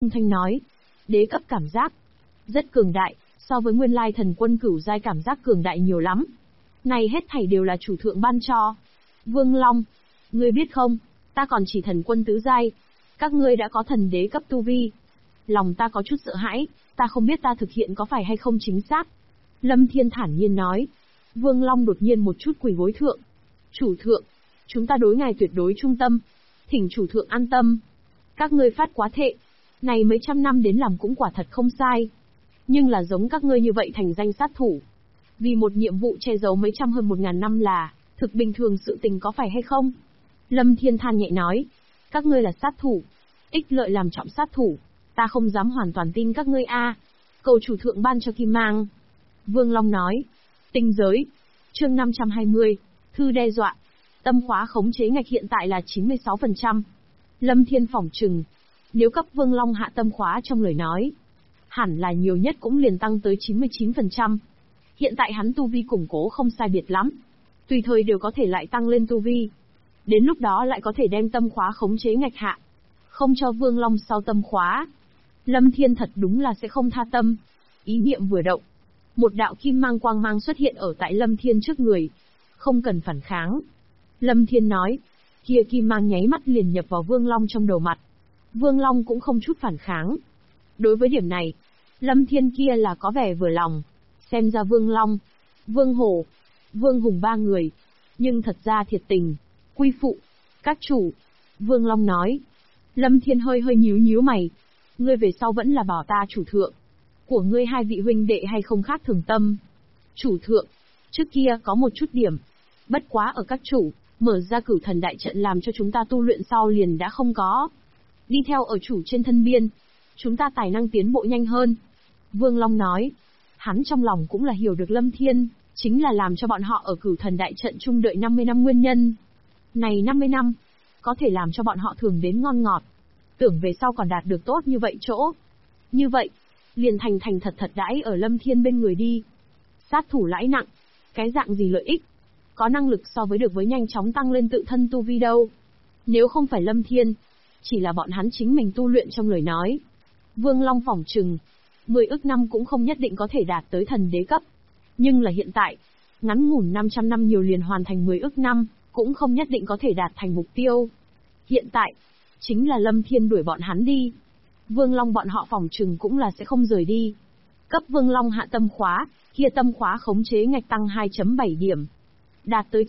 Thanh nói. Đế cấp cảm giác. Rất cường đại, so với nguyên lai thần quân cửu giai cảm giác cường đại nhiều lắm. Này hết thảy đều là chủ thượng ban cho. Vương Long, ngươi biết không, ta còn chỉ thần quân tứ giai. Các ngươi đã có thần đế cấp tu vi. Lòng ta có chút sợ hãi, ta không biết ta thực hiện có phải hay không chính xác. Lâm Thiên thản nhiên nói. Vương Long đột nhiên một chút quỳ gối thượng. Chủ thượng, chúng ta đối ngài tuyệt đối trung tâm. Thỉnh chủ thượng an tâm. Các ngươi phát quá thệ. Này mấy trăm năm đến làm cũng quả thật không sai. Nhưng là giống các ngươi như vậy thành danh sát thủ. Vì một nhiệm vụ che giấu mấy trăm hơn 1000 năm là, thực bình thường sự tình có phải hay không? Lâm Thiên than nhẹ nói. Các ngươi là sát thủ. Ích lợi làm trọng sát thủ. Ta không dám hoàn toàn tin các ngươi a. Cầu chủ thượng ban cho kim mang. Vương Long nói. Tinh giới. Chương 520. Thư đe dọa. Tâm khóa khống chế ngạch hiện tại là 96%. Lâm Thiên phỏng chừng. Nếu cấp Vương Long hạ tâm khóa trong lời nói, hẳn là nhiều nhất cũng liền tăng tới 99%. Hiện tại hắn tu vi củng cố không sai biệt lắm. Tùy thời đều có thể lại tăng lên tu vi. Đến lúc đó lại có thể đem tâm khóa khống chế ngạch hạ. Không cho Vương Long sau tâm khóa. Lâm Thiên thật đúng là sẽ không tha tâm. Ý niệm vừa động. Một đạo kim mang quang mang xuất hiện ở tại Lâm Thiên trước người. Không cần phản kháng. Lâm Thiên nói. Kia kim mang nháy mắt liền nhập vào Vương Long trong đầu mặt. Vương Long cũng không chút phản kháng. Đối với điểm này, Lâm Thiên kia là có vẻ vừa lòng. Xem ra Vương Long, Vương Hổ, Vương Hùng ba người. Nhưng thật ra thiệt tình. Quy phụ, các chủ. Vương Long nói. Lâm Thiên hơi nhíu mày. Ngươi về sau vẫn là bảo ta chủ thượng. Của ngươi hai vị huynh đệ hay không khác thường tâm. Chủ thượng, trước kia có một chút điểm. Bất quá ở các chủ, mở ra cửu thần đại trận làm cho chúng ta tu luyện sau liền đã không có. Đi theo ở chủ trên thân biên, chúng ta tài năng tiến bộ nhanh hơn. Vương Long nói. Hắn trong lòng cũng là hiểu được Lâm Thiên, chính là làm cho bọn họ ở cửu thần đại trận chung đợi 50 năm nguyên nhân. Này 50 năm, có thể làm cho bọn họ thường đến ngon ngọt. Tưởng về sau còn đạt được tốt như vậy chỗ. Như vậy, liền thành thật đãi ở Lâm Thiên bên người đi. Sát thủ lãi nặng, cái dạng gì lợi ích? Có năng lực so với được với nhanh chóng tăng lên tự thân tu vi đâu. Nếu không phải Lâm Thiên, chỉ là bọn hắn chính mình tu luyện trong lời nói. Vương Long phỏng chừng, 10 ức năm cũng không nhất định có thể đạt tới thần đế cấp. Nhưng là hiện tại, ngắn ngủn 500 năm nhiều liền hoàn thành 10 ức năm, cũng không nhất định có thể đạt thành mục tiêu. Hiện tại, chính là Lâm Thiên đuổi bọn hắn đi. Vương Long bọn họ phỏng chừng cũng là sẽ không rời đi. Cấp Vương Long hạ tâm khóa, kia tâm khóa khống chế ngạch tăng 2.7 điểm. Đạt tới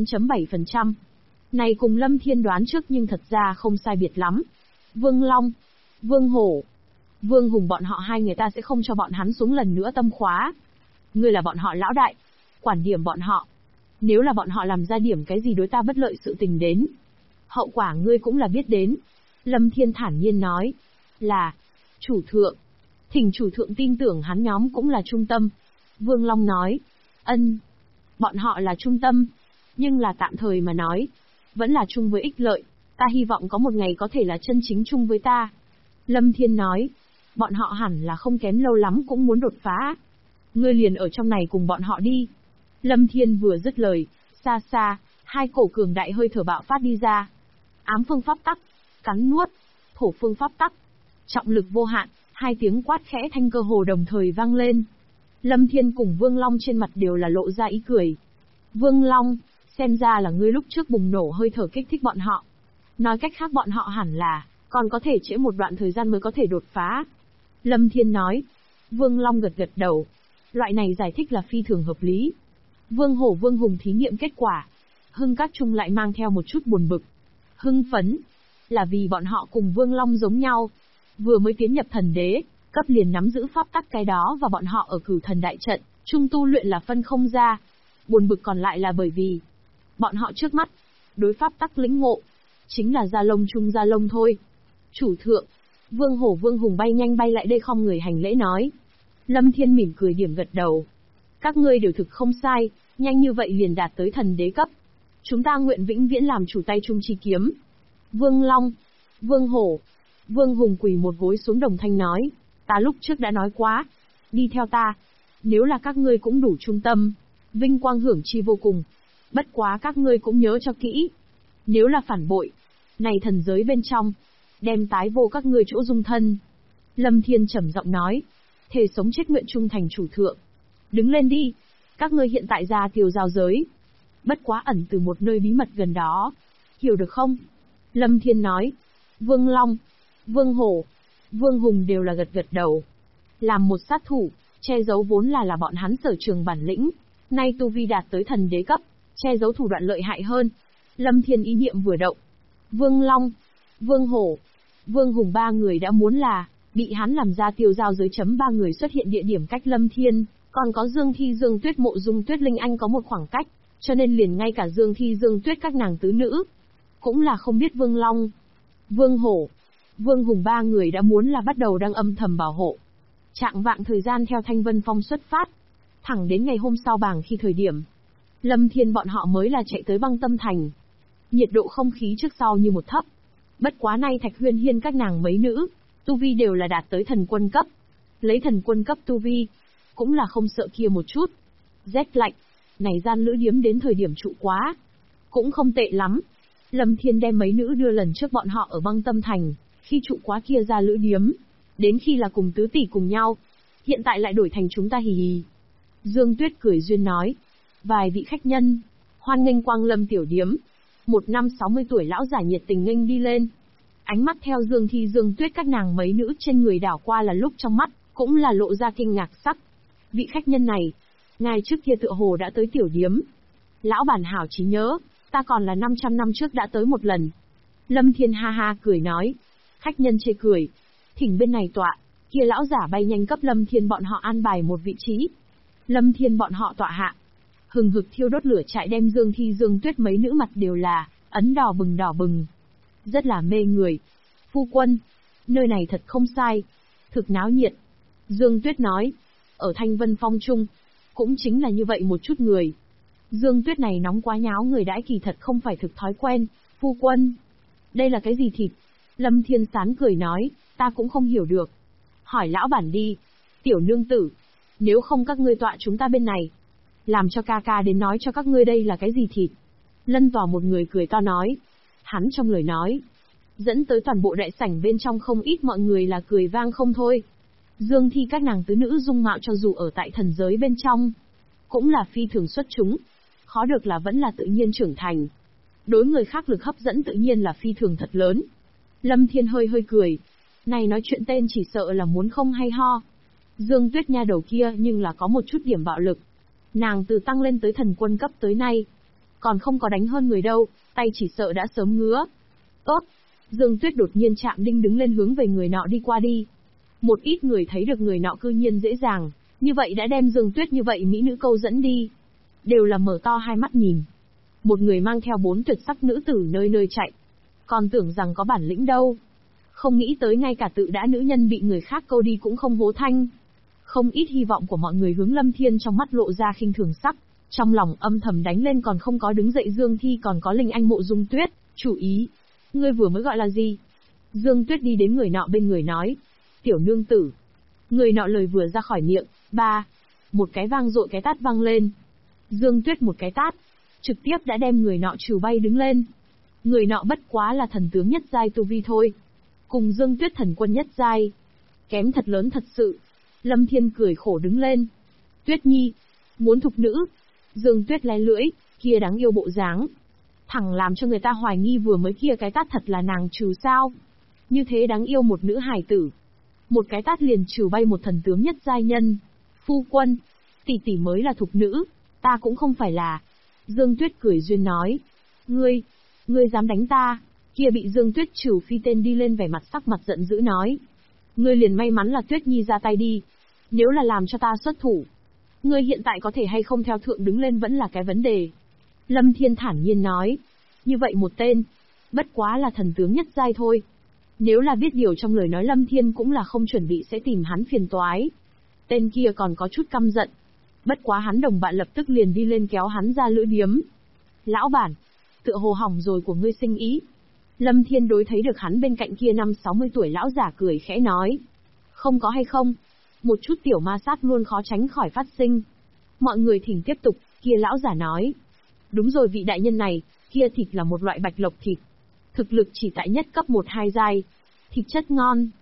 98.7%. Này cùng Lâm Thiên đoán trước nhưng thật ra không sai biệt lắm. Vương Long, Vương Hổ, Vương Hùng bọn họ hai người ta sẽ không cho bọn hắn xuống lần nữa tâm khóa. Ngươi là bọn họ lão đại, quản điểm bọn họ. Nếu là bọn họ làm ra điểm cái gì đối ta bất lợi sự tình đến, hậu quả ngươi cũng là biết đến. Lâm Thiên thản nhiên nói. Là, chủ thượng. Thỉnh chủ thượng tin tưởng hắn nhóm cũng là trung tâm. Vương Long nói. Ân. Bọn họ là trung tâm. Nhưng là tạm thời mà nói. Vẫn là chung với ích lợi. Ta hy vọng có một ngày có thể là chân chính chung với ta. Lâm Thiên nói. Bọn họ hẳn là không kém lâu lắm cũng muốn đột phá. Ngươi liền ở trong này cùng bọn họ đi. Lâm Thiên vừa dứt lời. Xa xa, hai cổ cường đại hơi thở bạo phát đi ra. Ám phương pháp tắc, cắn nuốt, thổ phương pháp tắc, trọng lực vô hạn, hai tiếng quát khẽ thanh cơ hồ đồng thời vang lên. Lâm Thiên cùng Vương Long trên mặt đều là lộ ra ý cười. Vương Long, xem ra là ngươi lúc trước bùng nổ hơi thở kích thích bọn họ. Nói cách khác bọn họ hẳn là, còn có thể trễ một đoạn thời gian mới có thể đột phá. Lâm Thiên nói. Vương Long gật gật đầu. Loại này giải thích là phi thường hợp lý. Vương Hổ Vương Hùng thí nghiệm kết quả. Hưng Các Trung lại mang theo một chút buồn bực. Hưng phấn, là vì bọn họ cùng Vương Long giống nhau. Vừa mới tiến nhập thần đế, cấp liền nắm giữ pháp tắc cái đó và bọn họ ở cửu thần đại trận, trung tu luyện là phân không ra. Buồn bực còn lại là bởi vì, bọn họ trước mắt, đối pháp tắc lĩnh ngộ, chính là da lông chung da lông thôi. Chủ thượng, Vương Hổ Vương Hùng bay nhanh bay lại đây không người hành lễ nói. Lâm Thiên mỉm cười điểm gật đầu. Các ngươi đều thực không sai, nhanh như vậy liền đạt tới thần đế cấp. Chúng ta nguyện vĩnh viễn làm chủ tay trung chi kiếm. Vương Long, Vương Hổ, Vương Hùng quỳ một gối xuống đồng thanh nói. Ta lúc trước đã nói quá. Đi theo ta. Nếu là các ngươi cũng đủ trung tâm, vinh quang hưởng chi vô cùng. Bất quá các ngươi cũng nhớ cho kỹ. Nếu là phản bội, này thần giới bên trong, đem tái vô các ngươi chỗ dung thân. Lâm Thiên trầm giọng nói. Thề sống chết nguyện trung thành chủ thượng. Đứng lên đi. Các ngươi hiện tại ra Tiêu Giao giới. Bất quá ẩn từ một nơi bí mật gần đó. Hiểu được không? Lâm Thiên nói. Vương Long, Vương Hổ, Vương Hùng đều là gật gật đầu. Làm một sát thủ, che giấu vốn là bọn hắn sở trường bản lĩnh. Nay tu vi đạt tới thần đế cấp, che giấu thủ đoạn lợi hại hơn. Lâm Thiên ý niệm vừa động. Vương Long, Vương Hổ, Vương Hùng ba người đã muốn là, bị hắn làm ra Tiêu Giao giới chấm ba người xuất hiện địa điểm cách Lâm Thiên, còn có Dương Thi Dương Tuyết Mộ Dung Tuyết Linh Anh có một khoảng cách, cho nên liền ngay cả Dương Thi Dương Tuyết các nàng tứ nữ, cũng là không biết Vương Long, Vương Hổ, Vương Hùng ba người đã muốn là bắt đầu đang âm thầm bảo hộ. Trạng vạng thời gian theo Thanh Vân Phong xuất phát, thẳng đến ngày hôm sau bảng khi thời điểm, Lâm Thiên bọn họ mới là chạy tới Băng Tâm Thành. Nhiệt độ không khí trước sau như một thấp. Bất quá nay Thạch Huyên Hiên các nàng mấy nữ, tu vi đều là đạt tới thần quân cấp. Lấy thần quân cấp tu vi, cũng là không sợ kia một chút. Rét lạnh, này gian lữ điếm đến thời điểm trụ quá, cũng không tệ lắm. Lâm Thiên đem mấy nữ đưa lần trước bọn họ ở Băng Tâm Thành, khi trụ quá kia ra lữ điếm, đến khi là cùng tứ tỷ cùng nhau, hiện tại lại đổi thành chúng ta hì hì. Dương Tuyết cười duyên nói, vài vị khách nhân, hoan nghênh quang lâm tiểu điếm. Một năm 60 tuổi lão giả nhiệt tình nghênh đi lên. Ánh mắt theo Dương Thi Dương Tuyết các nàng mấy nữ trên người đảo qua là lúc trong mắt, cũng là lộ ra kinh ngạc sắc. Vị khách nhân này, ngài trước kia tựa hồ đã tới tiểu điếm. Lão bản hảo trí nhớ, ta còn là 500 năm trước đã tới một lần. Lâm Thiên ha ha cười nói. Khách nhân chê cười. Thỉnh bên này tọa, kia lão giả bay nhanh cấp Lâm Thiên bọn họ an bài một vị trí. Lâm Thiên bọn họ tọa hạ. Hừng hực thiêu đốt lửa trại đem Dương Thi Dương Tuyết mấy nữ mặt đều là ấn đỏ bừng. Rất là mê người. Phu quân, nơi này thật không sai, thực náo nhiệt. Dương Tuyết nói, ở Thanh Vân Phong Trung, cũng chính là như vậy một chút người. Dương Tuyết này nóng quá nháo người đãi kỳ thật không phải thực thói quen. Phu quân, đây là cái gì thịt? Lâm Thiên Sán cười nói, ta cũng không hiểu được. Hỏi lão bản đi. Tiểu nương tử, nếu không các ngươi tọa chúng ta bên này, làm cho ca ca đến nói cho các ngươi đây là cái gì thịt. Lân Tỏa một người cười to nói. Hắn trong lời nói, dẫn tới toàn bộ đại sảnh bên trong không ít mọi người là cười vang không thôi. Dương Thi các nàng tứ nữ dung mạo cho dù ở tại thần giới bên trong, cũng là phi thường xuất chúng, khó được là vẫn là tự nhiên trưởng thành. Đối người khác lực hấp dẫn tự nhiên là phi thường thật lớn. Lâm Thiên hơi cười. Này nói chuyện tên chỉ sợ là muốn không hay ho. Dương Tuyết nha đầu kia nhưng là có một chút điểm bạo lực. Nàng từ tăng lên tới thần quân cấp tới nay, còn không có đánh hơn người đâu, tay chỉ sợ đã sớm ngứa. Tốt. Dương Tuyết đột nhiên chạm đinh đứng lên hướng về người nọ đi qua đi. Một ít người thấy được người nọ cư nhiên dễ dàng, như vậy đã đem Dương Tuyết như vậy mỹ nữ câu dẫn đi. Đều là mở to hai mắt nhìn. Một người mang theo 4 tuyệt sắc nữ tử nơi chạy. Còn tưởng rằng có bản lĩnh đâu. Không nghĩ tới ngay cả tự đã nữ nhân bị người khác câu đi cũng không hố thanh. Không ít hy vọng của mọi người hướng Lâm Thiên trong mắt lộ ra khinh thường sắc. Trong lòng âm thầm đánh lên còn không có đứng dậy Dương Thi còn có Linh Anh Mộ Dung Tuyết. Chủ ý. Ngươi vừa mới gọi là gì? Dương Tuyết đi đến người nọ bên người nói. Tiểu nương tử. Người nọ lời vừa ra khỏi miệng. Một cái vang dội cái tát vang lên. Dương Tuyết một cái tát, trực tiếp đã đem người nọ trừ bay đứng lên. Người nọ bất quá là thần tướng nhất giai tu vi thôi. Cùng Dương Tuyết thần quân nhất giai. Kém thật lớn thật sự. Lâm Thiên cười khổ đứng lên. Tuyết Nhi, muốn thục nữ. Dương Tuyết lé lưỡi, kia đáng yêu bộ dáng. Thẳng làm cho người ta hoài nghi vừa mới kia cái tát thật là nàng trừ sao. Như thế đáng yêu một nữ hài tử. Một cái tát liền trừ bay một thần tướng nhất giai nhân. Phu quân, tỷ tỷ mới là thục nữ, ta cũng không phải là. Dương Tuyết cười duyên nói. Ngươi dám đánh ta? Kia bị Dương Tuyết trừ phi tên đi lên vẻ mặt sắc mặt giận dữ nói. Ngươi liền may mắn là Tuyết Nhi ra tay đi. Nếu là làm cho ta xuất thủ, ngươi hiện tại có thể hay không theo thượng đứng lên vẫn là cái vấn đề. Lâm Thiên thản nhiên nói. Như vậy một tên, bất quá là thần tướng nhất giai thôi. Nếu là biết điều trong lời nói Lâm Thiên cũng là không chuẩn bị sẽ tìm hắn phiền toái. Tên kia còn có chút căm giận. Bất quá hắn đồng bạn lập tức liền đi lên kéo hắn ra lữ điếm. Lão bản, tựa hồ hỏng rồi của ngươi sinh ý. Lâm Thiên đối thấy được hắn bên cạnh kia 50-60 tuổi lão giả cười khẽ nói. Không có hay không, một chút tiểu ma sát luôn khó tránh khỏi phát sinh. Mọi người thỉnh tiếp tục, kia lão giả nói. Đúng rồi vị đại nhân này, kia thịt là một loại bạch lộc thịt. Thực lực chỉ tại nhất cấp 1-2 giai. Thịt chất ngon.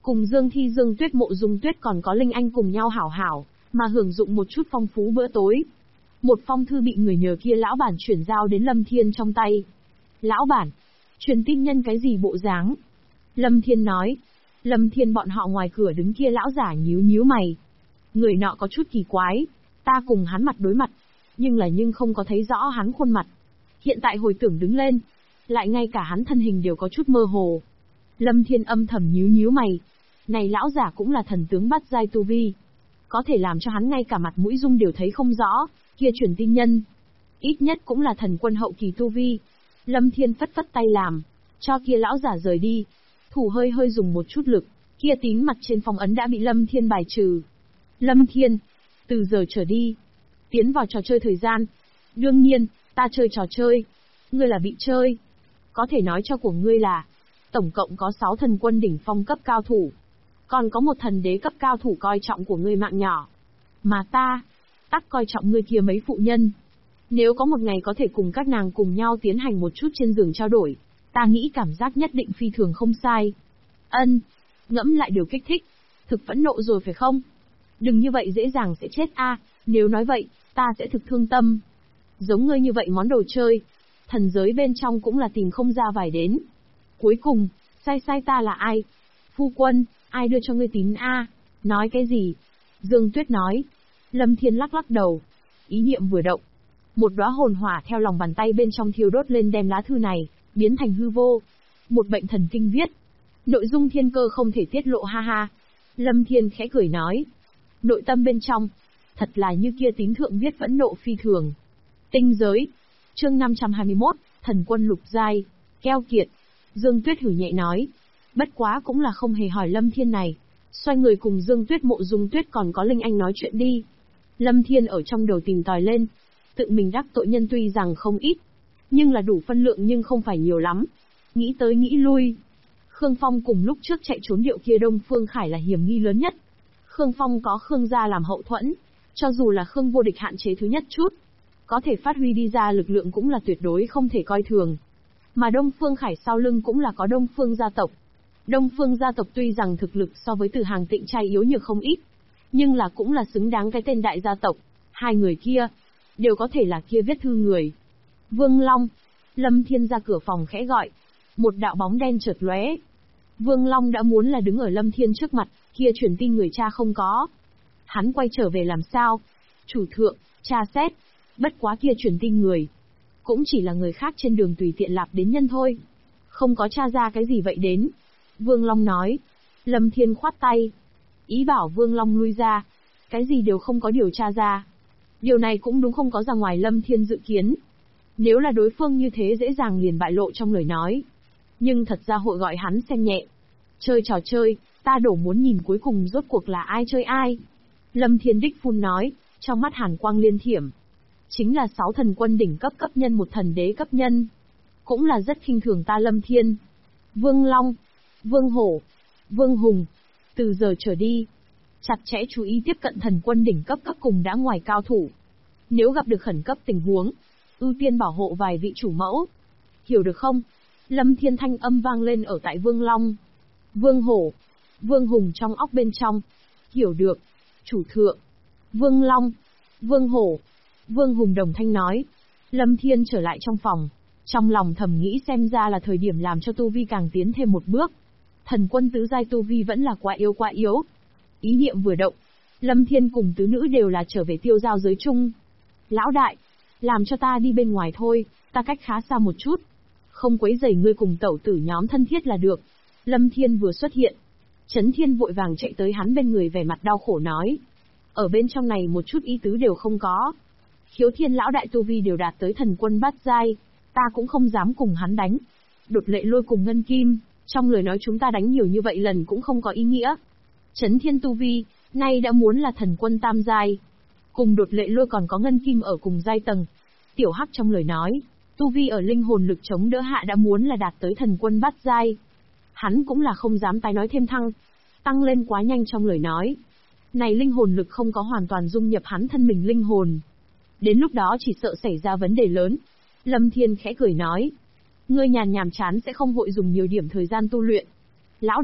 Cùng Dương Thi Dương Tuyết Mộ Dung Tuyết còn có Linh Anh cùng nhau hảo hảo, mà hưởng dụng một chút phong phú bữa tối. Một phong thư bị người nhờ kia lão bản chuyển giao đến Lâm Thiên trong tay. Lão bản, truyền tin nhân cái gì bộ dáng? Lâm Thiên nói. Lâm Thiên bọn họ ngoài cửa đứng kia lão giả nhíu nhíu mày. Người nọ có chút kỳ quái, ta cùng hắn mặt đối mặt, nhưng không có thấy rõ hắn khuôn mặt. Hiện tại hồi tưởng đứng lên, lại ngay cả hắn thân hình đều có chút mơ hồ. Lâm Thiên âm thầm nhíu nhíu mày. Này lão giả cũng là thần tướng bát giai tu vi, có thể làm cho hắn ngay cả mặt mũi dung đều thấy không rõ, kia truyền tin nhân. Ít nhất cũng là thần quân hậu kỳ tu vi. Lâm Thiên phất phất tay làm, cho kia lão giả rời đi. Thủ hơi hơi dùng một chút lực, kia tín mặt trên phong ấn đã bị Lâm Thiên bài trừ. Lâm Thiên, từ giờ trở đi, tiến vào trò chơi thời gian. Đương nhiên, ta chơi trò chơi, ngươi là bị chơi. Có thể nói cho của ngươi là, tổng cộng có 6 thần quân đỉnh phong cấp cao thủ. Còn có một thần đế cấp cao thủ coi trọng của ngươi mạng nhỏ. Mà ta, tắc coi trọng ngươi kia mấy phụ nhân. Nếu có một ngày có thể cùng các nàng cùng nhau tiến hành một chút trên giường trao đổi, ta nghĩ cảm giác nhất định phi thường không sai. Ân, ngẫm lại điều kích thích. Thực phẫn nộ rồi phải không? Đừng như vậy dễ dàng sẽ chết a. Nếu nói vậy, ta sẽ thực thương tâm. Giống ngươi như vậy món đồ chơi, thần giới bên trong cũng là tìm không ra vài đến. Cuối cùng, sai ta là ai? Phu quân, ai đưa cho ngươi tín a? Nói cái gì? Dương Tuyết nói. Lâm Thiên lắc lắc đầu. Ý niệm vừa động, một đóa hồn hỏa theo lòng bàn tay bên trong thiêu đốt lên đem lá thư này biến thành hư vô. Một bệnh thần kinh viết. Nội dung thiên cơ không thể tiết lộ ha ha. Lâm Thiên khẽ cười nói. Nội tâm bên trong, thật là như kia tín thượng viết phẫn nộ phi thường. Tinh giới. Chương 521, thần quân lục giai. Keo kiệt. Dương Tuyết hử nhẹ nói. Bất quá cũng là không hề hỏi Lâm Thiên này. Xoay người cùng Dương Tuyết Mộ Dung Tuyết còn có Linh Anh nói chuyện đi. Lâm Thiên ở trong đầu tìm tòi lên. Tự mình đắc tội nhân tuy rằng không ít, nhưng là đủ phân lượng nhưng không phải nhiều lắm. Nghĩ tới nghĩ lui. Khương Phong cùng lúc trước chạy trốn điệu kia Đông Phương Khải là hiểm nghi lớn nhất. Khương Phong có Khương gia làm hậu thuẫn, cho dù là Khương vô địch hạn chế thứ nhất chút, có thể phát huy đi ra lực lượng cũng là tuyệt đối không thể coi thường. Mà Đông Phương Khải sau lưng cũng là có Đông Phương gia tộc. Đông Phương gia tộc tuy rằng thực lực so với Từ Hàng Tịnh trai yếu nhược không ít, nhưng là cũng là xứng đáng cái tên đại gia tộc. Hai người kia, đều có thể là kia viết thư người. Vương Long. Lâm Thiên ra cửa phòng khẽ gọi. Một đạo bóng đen chợt lóe. Vương Long đã muốn là đứng ở Lâm Thiên trước mặt, kia truyền tin người cha không có. Hắn quay trở về làm sao? Chủ thượng, tra xét. Bất quá kia truyền tin người, cũng chỉ là người khác trên đường tùy tiện lạp đến nhân thôi. Không có tra ra cái gì vậy đến. Vương Long nói. Lâm Thiên khoát tay. Ý bảo Vương Long lui ra. Cái gì đều không có điều tra ra. Điều này cũng đúng không có ra ngoài Lâm Thiên dự kiến. Nếu là đối phương như thế dễ dàng liền bại lộ trong lời nói. Nhưng thật ra hội gọi hắn xem nhẹ. Chơi trò chơi, ta đổ muốn nhìn cuối cùng rốt cuộc là ai chơi ai. Lâm Thiên đích phun nói, trong mắt hàn quang liên thiểm. Chính là 6 thần quân đỉnh cấp cấp nhân một thần đế cấp nhân. Cũng là rất khinh thường ta Lâm Thiên. Vương Long, Vương Hổ, Vương Hùng, từ giờ trở đi, chặt chẽ chú ý tiếp cận thần quân đỉnh cấp cấp cùng đã ngoài cao thủ. Nếu gặp được khẩn cấp tình huống, ưu tiên bảo hộ vài vị chủ mẫu. Hiểu được không? Lâm Thiên thanh âm vang lên ở tại Vương Long, Vương Hổ, Vương Hùng trong óc bên trong. Hiểu được, chủ thượng. Vương Long, Vương Hổ, Vương Hùng đồng thanh nói. Lâm Thiên trở lại trong phòng, trong lòng thầm nghĩ xem ra là thời điểm làm cho tu vi càng tiến thêm một bước. Thần quân tứ giai tu vi vẫn là quá yếu. Ý niệm vừa động, Lâm Thiên cùng tứ nữ đều là trở về tiêu giao giới chung. Lão đại, làm cho ta đi bên ngoài thôi, ta cách khá xa một chút. Không quấy rầy ngươi cùng tẩu tử nhóm thân thiết là được. Lâm Thiên vừa xuất hiện, Chấn Thiên vội vàng chạy tới hắn bên người vẻ mặt đau khổ nói. Ở bên trong này một chút ý tứ đều không có. Khiếu Thiên lão đại tu vi đều đạt tới thần quân bát giai, ta cũng không dám cùng hắn đánh. Đột Lệ Lôi cùng Ngân Kim, trong lời nói chúng ta đánh nhiều như vậy lần cũng không có ý nghĩa. Chấn Thiên tu vi, nay đã muốn là thần quân tam giai. Cùng Đột Lệ Lôi còn có Ngân Kim ở cùng giai tầng. Tiểu Hắc trong lời nói, tu vi ở linh hồn lực chống đỡ hạ đã muốn là đạt tới thần quân bát giai. Hắn cũng là không dám tái nói thêm tăng lên quá nhanh trong lời nói. Này linh hồn lực không có hoàn toàn dung nhập hắn thân mình linh hồn. Đến lúc đó chỉ sợ xảy ra vấn đề lớn. Lâm Thiên khẽ cười nói. Ngươi nhàn nhàm chán sẽ không vội dùng nhiều điểm thời gian tu luyện. Lão đại,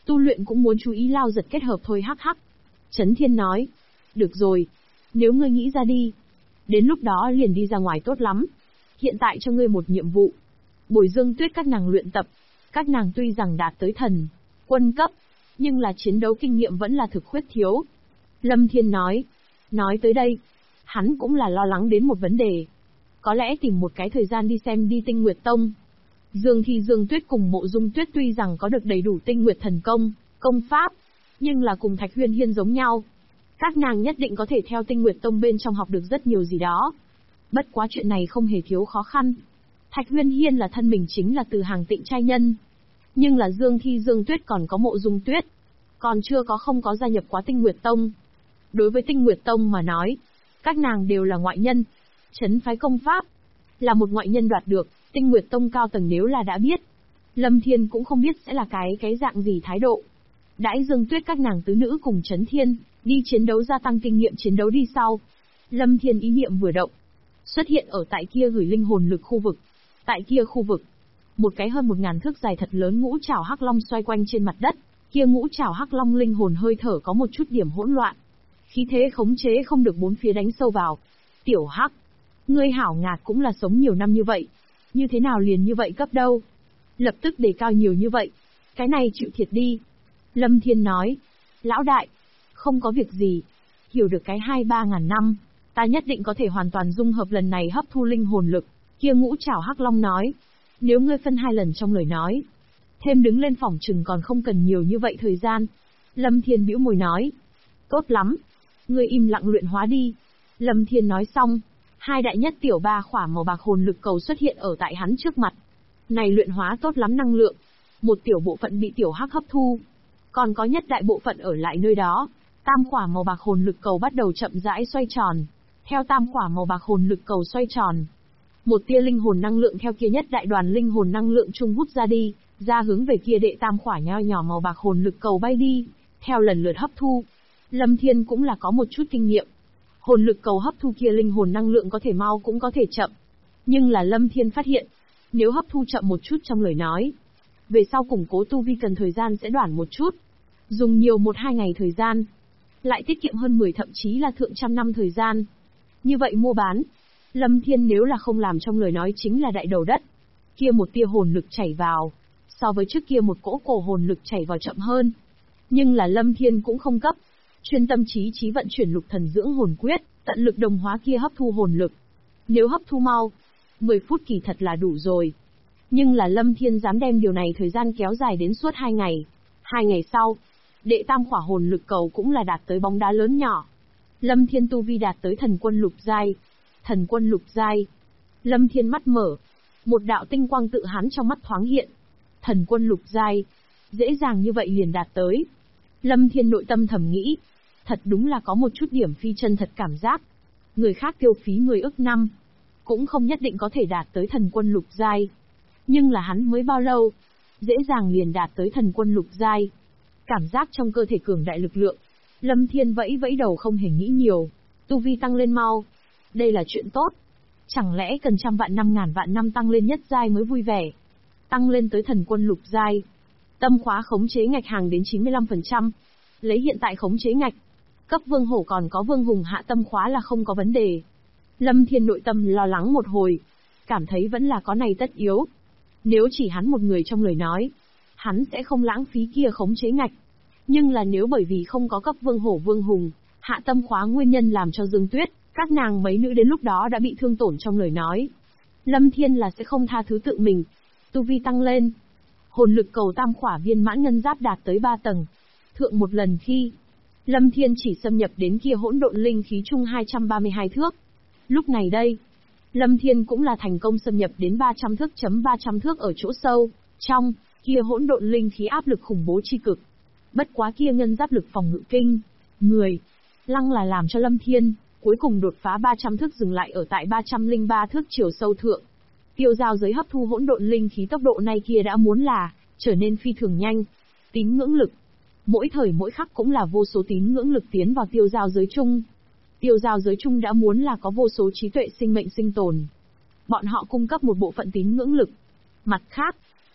Tu luyện cũng muốn chú ý lao giật kết hợp thôi hắc hắc. Chấn Thiên nói. Được rồi. Nếu ngươi nghĩ ra đi. Đến lúc đó liền đi ra ngoài tốt lắm. Hiện tại cho ngươi một nhiệm vụ. Bồi Dương Tuyết các nàng luyện tập. Các nàng tuy rằng đạt tới thần, quân cấp, nhưng là chiến đấu kinh nghiệm vẫn là thực khuyết thiếu. Lâm Thiên nói. Nói tới đây, hắn cũng là lo lắng đến một vấn đề. Có lẽ tìm một cái thời gian đi xem đi Tinh Nguyệt Tông. Dương Thi Dương Tuyết cùng Mộ Dung Tuyết tuy rằng có được đầy đủ Tinh Nguyệt thần công, công pháp, nhưng là cùng Thạch Huyên Hiên giống nhau. Các nàng nhất định có thể theo Tinh Nguyệt Tông bên trong học được rất nhiều gì đó. Bất quá chuyện này không hề thiếu khó khăn. Thạch Huyên Hiên là thân mình chính là từ hàng Tịnh trai nhân. Nhưng là Dương Thi Dương Tuyết còn có Mộ Dung Tuyết. Còn chưa không có gia nhập quá Tinh Nguyệt Tông. Đối với Tinh Nguyệt Tông mà nói, các nàng đều là ngoại nhân. Trấn phái công pháp là một ngoại nhân đoạt được, Tinh Nguyệt Tông cao tầng nếu là đã biết, Lâm Thiên cũng không biết sẽ là cái dạng gì thái độ. Đãi Dương Tuyết các nàng tứ nữ cùng Trấn Thiên đi chiến đấu gia tăng kinh nghiệm chiến đấu đi sau. Lâm Thiên ý niệm vừa động, xuất hiện ở tại kia gửi linh hồn lực khu vực. Tại kia khu vực, một cái hơn 1000 thước dài thật lớn ngũ trảo hắc long xoay quanh trên mặt đất. Kia ngũ trảo hắc long linh hồn hơi thở có một chút điểm hỗn loạn, khí thế khống chế không được bốn phía đánh sâu vào. Tiểu Hắc, ngươi hảo ngạt cũng là sống nhiều năm như vậy, như thế nào liền như vậy cấp đâu? Lập tức đề cao nhiều như vậy, cái này chịu thiệt đi. Lâm Thiên nói, lão đại, không có việc gì, hiểu được cái 2-3 ngàn năm, ta nhất định có thể hoàn toàn dung hợp lần này hấp thu linh hồn lực. Kia ngũ trảo hắc long nói, nếu ngươi phân 2 lần trong lời nói, thêm đứng lên phỏng chừng còn không cần nhiều như vậy thời gian. Lâm Thiên bĩu môi nói, tốt lắm, ngươi im lặng luyện hóa đi. Lâm Thiên nói xong, 2 đại nhất tiểu 3 khỏa màu bạc hồn lực cầu xuất hiện ở tại hắn trước mặt. Này luyện hóa tốt lắm năng lượng, một tiểu bộ phận bị tiểu hắc hấp thu, còn có nhất đại bộ phận ở lại nơi đó. Tam khỏa màu bạc hồn lực cầu bắt đầu chậm rãi xoay tròn. Theo tam khỏa màu bạc hồn lực cầu xoay tròn, một tia linh hồn năng lượng theo kia nhất đại đoàn linh hồn năng lượng trung hút ra đi, ra hướng về kia đệ tam khỏa nho nhỏ màu bạc hồn lực cầu bay đi, theo lần lượt hấp thu. Lâm Thiên cũng là có một chút kinh nghiệm. Hồn lực cầu hấp thu kia linh hồn năng lượng có thể mau cũng có thể chậm. Nhưng là Lâm Thiên phát hiện, nếu hấp thu chậm một chút trong lời nói, về sau củng cố tu vi cần thời gian sẽ đoản một chút. Dùng nhiều 1-2 ngày thời gian, lại tiết kiệm hơn 10 thậm chí là thượng trăm năm thời gian. Như vậy mua bán, Lâm Thiên nếu là không làm trong lời nói chính là đại đầu đất. Kia một tia hồn lực chảy vào, so với trước kia một cỗ cổ hồn lực chảy vào chậm hơn. Nhưng là Lâm Thiên cũng không cấp, chuyên tâm trí vận chuyển lục thần dưỡng hồn quyết, tận lực đồng hóa kia hấp thu hồn lực. Nếu hấp thu mau, 10 phút kỳ thật là đủ rồi. Nhưng là Lâm Thiên dám đem điều này thời gian kéo dài đến suốt 2 ngày. 2 ngày sau, đệ tam khỏa hồn lực cầu cũng là đạt tới bóng đá lớn nhỏ. Lâm Thiên tu vi đạt tới thần quân lục giai. Thần quân lục giai. Lâm Thiên mắt mở, một đạo tinh quang tự hắn trong mắt thoáng hiện. Thần quân lục giai, dễ dàng như vậy liền đạt tới. Lâm Thiên nội tâm thầm nghĩ, thật đúng là có một chút điểm phi chân thật cảm giác. Người khác tiêu phí 10 ức năm, cũng không nhất định có thể đạt tới thần quân lục giai. Nhưng là hắn mới bao lâu, dễ dàng liền đạt tới thần quân lục giai. Cảm giác trong cơ thể cường đại lực lượng. Lâm Thiên vẫy vẫy đầu không hề nghĩ nhiều. Tu vi tăng lên mau. Đây là chuyện tốt. Chẳng lẽ cần trăm vạn năm ngàn vạn năm tăng lên nhất giai mới vui vẻ. Tăng lên tới thần quân lục giai. Tâm khóa khống chế ngạch hàng đến 95%. Lấy hiện tại khống chế ngạch, cấp vương hổ còn có vương hùng hạ tâm khóa là không có vấn đề. Lâm Thiên nội tâm lo lắng một hồi. Cảm thấy vẫn là có này tất yếu. Nếu chỉ hắn một người trong lời nói, hắn sẽ không lãng phí kia khống chế ngạch. Nhưng là nếu bởi vì không có cấp vương hổ vương hùng, hạ tâm khóa nguyên nhân làm cho Dương Tuyết, các nàng mấy nữ đến lúc đó đã bị thương tổn trong lời nói. Lâm Thiên là sẽ không tha thứ tự mình. Tu vi tăng lên. Hồn lực cầu tam khỏa viên mãn ngân giáp đạt tới 3 tầng. Thượng một lần khi, Lâm Thiên chỉ xâm nhập đến kia hỗn độn linh khí chung 232 thước. Lúc này đây, Lâm Thiên cũng là thành công xâm nhập đến 300 thước chấm 300 thước ở chỗ sâu, trong, kia hỗn độn linh khí áp lực khủng bố chi cực. Bất quá kia ngân giáp lực phòng ngự kinh, người, lăng là làm cho Lâm Thiên, cuối cùng đột phá 300 thước dừng lại ở tại 303 thước chiều sâu thượng. Tiêu giao giới hấp thu hỗn độn linh khí tốc độ này kia đã muốn là, trở nên phi thường nhanh. Tín ngưỡng lực. Mỗi thời mỗi khắc cũng là vô số tín ngưỡng lực tiến vào tiêu giao giới chung. Tiêu giao giới chung đã muốn là có vô số trí tuệ sinh mệnh sinh tồn. Bọn họ cung cấp một bộ phận tín ngưỡng lực. Mặt khác,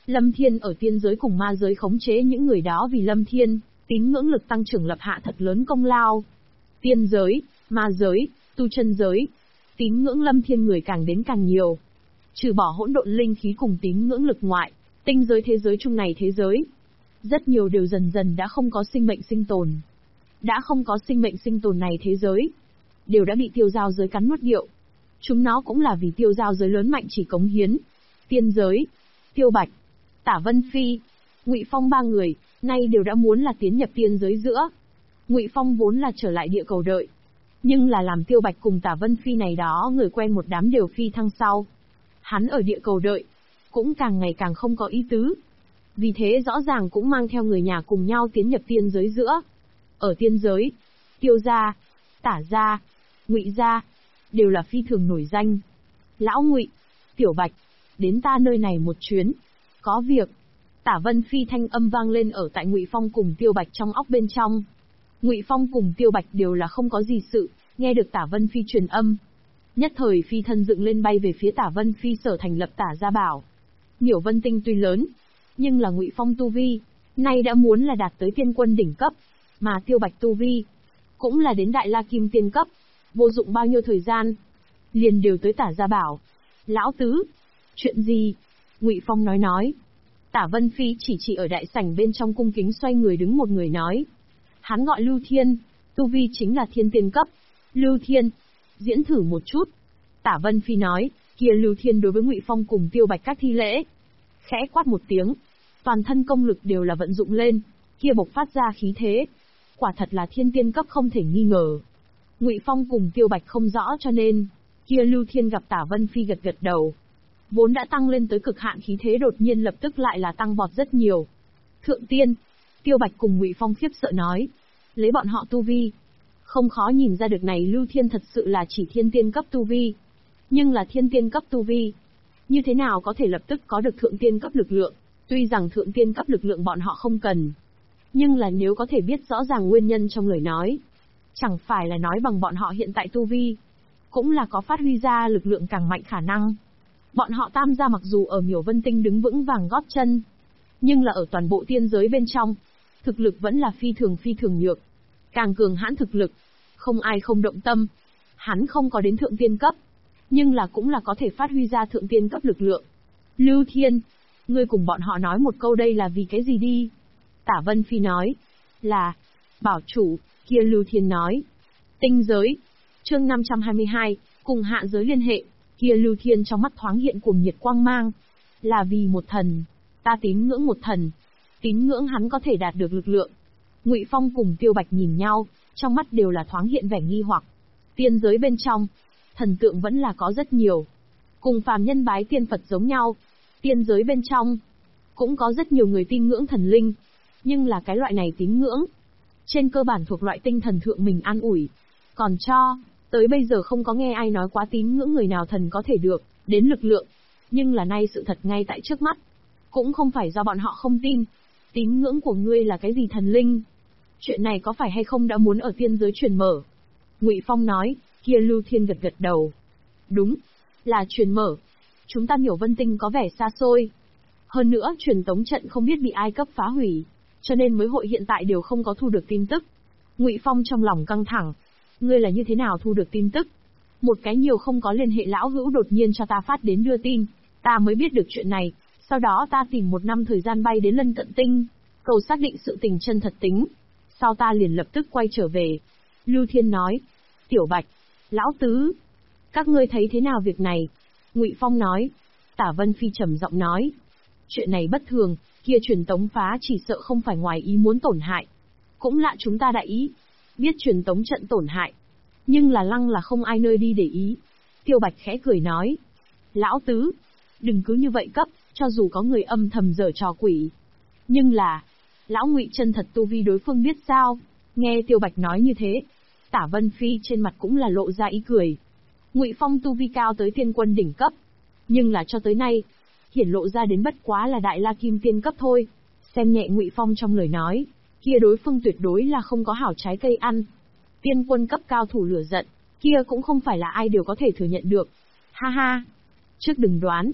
Lâm Thiên ở tiên giới cùng ma giới khống chế những người đó vì Lâm Thiên, tín ngưỡng lực tăng trưởng lập hạ thật lớn công lao. Tiên giới, ma giới, tu chân giới, tín ngưỡng Lâm Thiên người càng đến càng nhiều. Trừ bỏ hỗn độn linh khí cùng tín ngưỡng lực ngoại, tinh giới thế giới chung này thế giới, rất nhiều đều dần dần đã không có sinh mệnh sinh tồn. Đã không có sinh mệnh sinh tồn này thế giới, đều đã bị tiêu giao giới cắn nuốt điệu. Chúng nó cũng là vì tiêu giao giới lớn mạnh chỉ cống hiến. Tiên giới, Tiêu Bạch, Tả Vân Phi, Ngụy Phong ba người, nay đều đã muốn là tiến nhập tiên giới giữa. Ngụy Phong vốn là trở lại địa cầu đợi, nhưng là làm Tiêu Bạch cùng Tả Vân Phi này đó người quen một đám đều phi thăng sau. Hắn ở địa cầu đợi, cũng càng ngày càng không có ý tứ. Vì thế rõ ràng cũng mang theo người nhà cùng nhau tiến nhập tiên giới giữa. Ở tiên giới, Tiêu gia, Tả gia, Ngụy gia, đều là phi thường nổi danh. Lão Ngụy, Tiểu Bạch, đến ta nơi này một chuyến. Có việc. Tả Vân Phi thanh âm vang lên ở tại Ngụy Phong cùng Tiêu Bạch trong óc bên trong. Ngụy Phong cùng Tiêu Bạch đều là không có gì sự, nghe được Tả Vân Phi truyền âm. Nhất thời phi thân dựng lên bay về phía Tả Vân Phi sở thành lập Tả Gia Bảo. Miểu Vân Tinh tuy lớn, nhưng là Ngụy Phong tu vi, nay đã muốn là đạt tới tiên quân đỉnh cấp, mà Tiêu Bạch tu vi, cũng là đến Đại La Kim tiên cấp, vô dụng bao nhiêu thời gian, liền đều tới Tả Gia Bảo. Lão tứ, chuyện gì? Ngụy Phong nói. Tả Vân Phi chỉ ở đại sảnh bên trong cung kính xoay người đứng một người nói. Hắn gọi Lưu Thiên, tu vi chính là thiên tiên cấp. Lưu Thiên, diễn thử một chút. Tả Vân Phi nói, kia Lưu Thiên đối với Ngụy Phong cùng Tiêu Bạch các thi lễ. Khẽ quát một tiếng, toàn thân công lực đều là vận dụng lên, kia bộc phát ra khí thế. Quả thật là thiên tiên cấp không thể nghi ngờ. Ngụy Phong cùng Tiêu Bạch không rõ cho nên, kia Lưu Thiên gặp Tả Vân Phi gật gật đầu. Vốn đã tăng lên tới cực hạn khí thế đột nhiên lập tức lại là tăng vọt rất nhiều. Thượng tiên, Tiêu Bạch cùng Ngụy Phong khiếp sợ nói, lấy bọn họ tu vi, không khó nhìn ra được này Lưu Thiên thật sự là chỉ thiên tiên cấp tu vi. Nhưng là thiên tiên cấp tu vi, như thế nào có thể lập tức có được thượng tiên cấp lực lượng? Tuy rằng thượng tiên cấp lực lượng bọn họ không cần, nhưng là nếu có thể biết rõ ràng nguyên nhân trong lời nói, chẳng phải là nói bằng bọn họ hiện tại tu vi, cũng là có phát huy ra lực lượng càng mạnh khả năng. Bọn họ Tam gia mặc dù ở Miểu Vân Tinh đứng vững vàng gót chân, nhưng là ở toàn bộ tiên giới bên trong, thực lực vẫn là phi thường nhược. Càng cường hãn thực lực, không ai không động tâm. Hắn không có đến thượng tiên cấp, nhưng là cũng là có thể phát huy ra thượng tiên cấp lực lượng. Lưu Thiên, ngươi cùng bọn họ nói một câu đây là vì cái gì đi? Tả Vân Phi nói, là, bảo chủ, kia Lưu Thiên nói. Tinh giới, chương 522, cùng hạ giới liên hệ, kia Lưu Thiên trong mắt thoáng hiện cuồng nhiệt quang mang. Là vì một thần, ta tín ngưỡng một thần, tín ngưỡng hắn có thể đạt được lực lượng. Ngụy Phong cùng Tiêu Bạch nhìn nhau, trong mắt đều là thoáng hiện vẻ nghi hoặc. Tiên giới bên trong, thần tượng vẫn là có rất nhiều. Cùng phàm nhân bái tiên Phật giống nhau, tiên giới bên trong, cũng có rất nhiều người tin ngưỡng thần linh. Nhưng là cái loại này tín ngưỡng, trên cơ bản thuộc loại tinh thần thượng mình an ủi. Còn cho, tới bây giờ không có nghe ai nói quá tín ngưỡng người nào thần có thể được, đến lực lượng. Nhưng là nay sự thật ngay tại trước mắt. Cũng không phải do bọn họ không tin. Tín ngưỡng của ngươi là cái gì thần linh? Chuyện này có phải hay không đã muốn ở tiên giới truyền mở? Ngụy Phong nói, kia Lưu Thiên gật gật đầu. Đúng, là truyền mở. Chúng ta Miểu Vân Tinh có vẻ xa xôi. Hơn nữa truyền tống trận không biết bị ai cấp phá hủy, cho nên mới hội hiện tại đều không có thu được tin tức. Ngụy Phong trong lòng căng thẳng. Ngươi là như thế nào thu được tin tức? Một cái nhiều không có liên hệ lão hữu đột nhiên cho ta phát đến đưa tin, ta mới biết được chuyện này. Sau đó ta tìm 1 năm thời gian bay đến lân cận tinh, cầu xác định sự tình chân thật tính. Sau ta liền lập tức quay trở về. Lưu Thiên nói, Tiểu Bạch, Lão Tứ, các ngươi thấy thế nào việc này? Ngụy Phong nói. Tả Vân Phi trầm giọng nói, chuyện này bất thường, kia truyền tống phá chỉ sợ không phải ngoài ý muốn tổn hại. Cũng lạ chúng ta đại ý, biết truyền tống trận tổn hại, nhưng là lăng là không ai nơi đi để ý. Tiêu Bạch khẽ cười nói, Lão Tứ, đừng cứ như vậy cấp, cho dù có người âm thầm giở trò quỷ. Nhưng là, Lão Ngụy chân thật tu vi đối phương biết sao? Nghe Tiêu Bạch nói như thế, Tả Vân Phi trên mặt cũng là lộ ra ý cười. Ngụy Phong tu vi cao tới tiên quân đỉnh cấp, nhưng là cho tới nay, hiển lộ ra đến bất quá là Đại La Kim tiên cấp thôi. Xem nhẹ Ngụy Phong trong lời nói, kia đối phương tuyệt đối là không có hảo trái cây ăn. Tiên quân cấp cao thủ lửa giận, kia cũng không phải là ai đều có thể thừa nhận được. Ha ha, trước đừng đoán,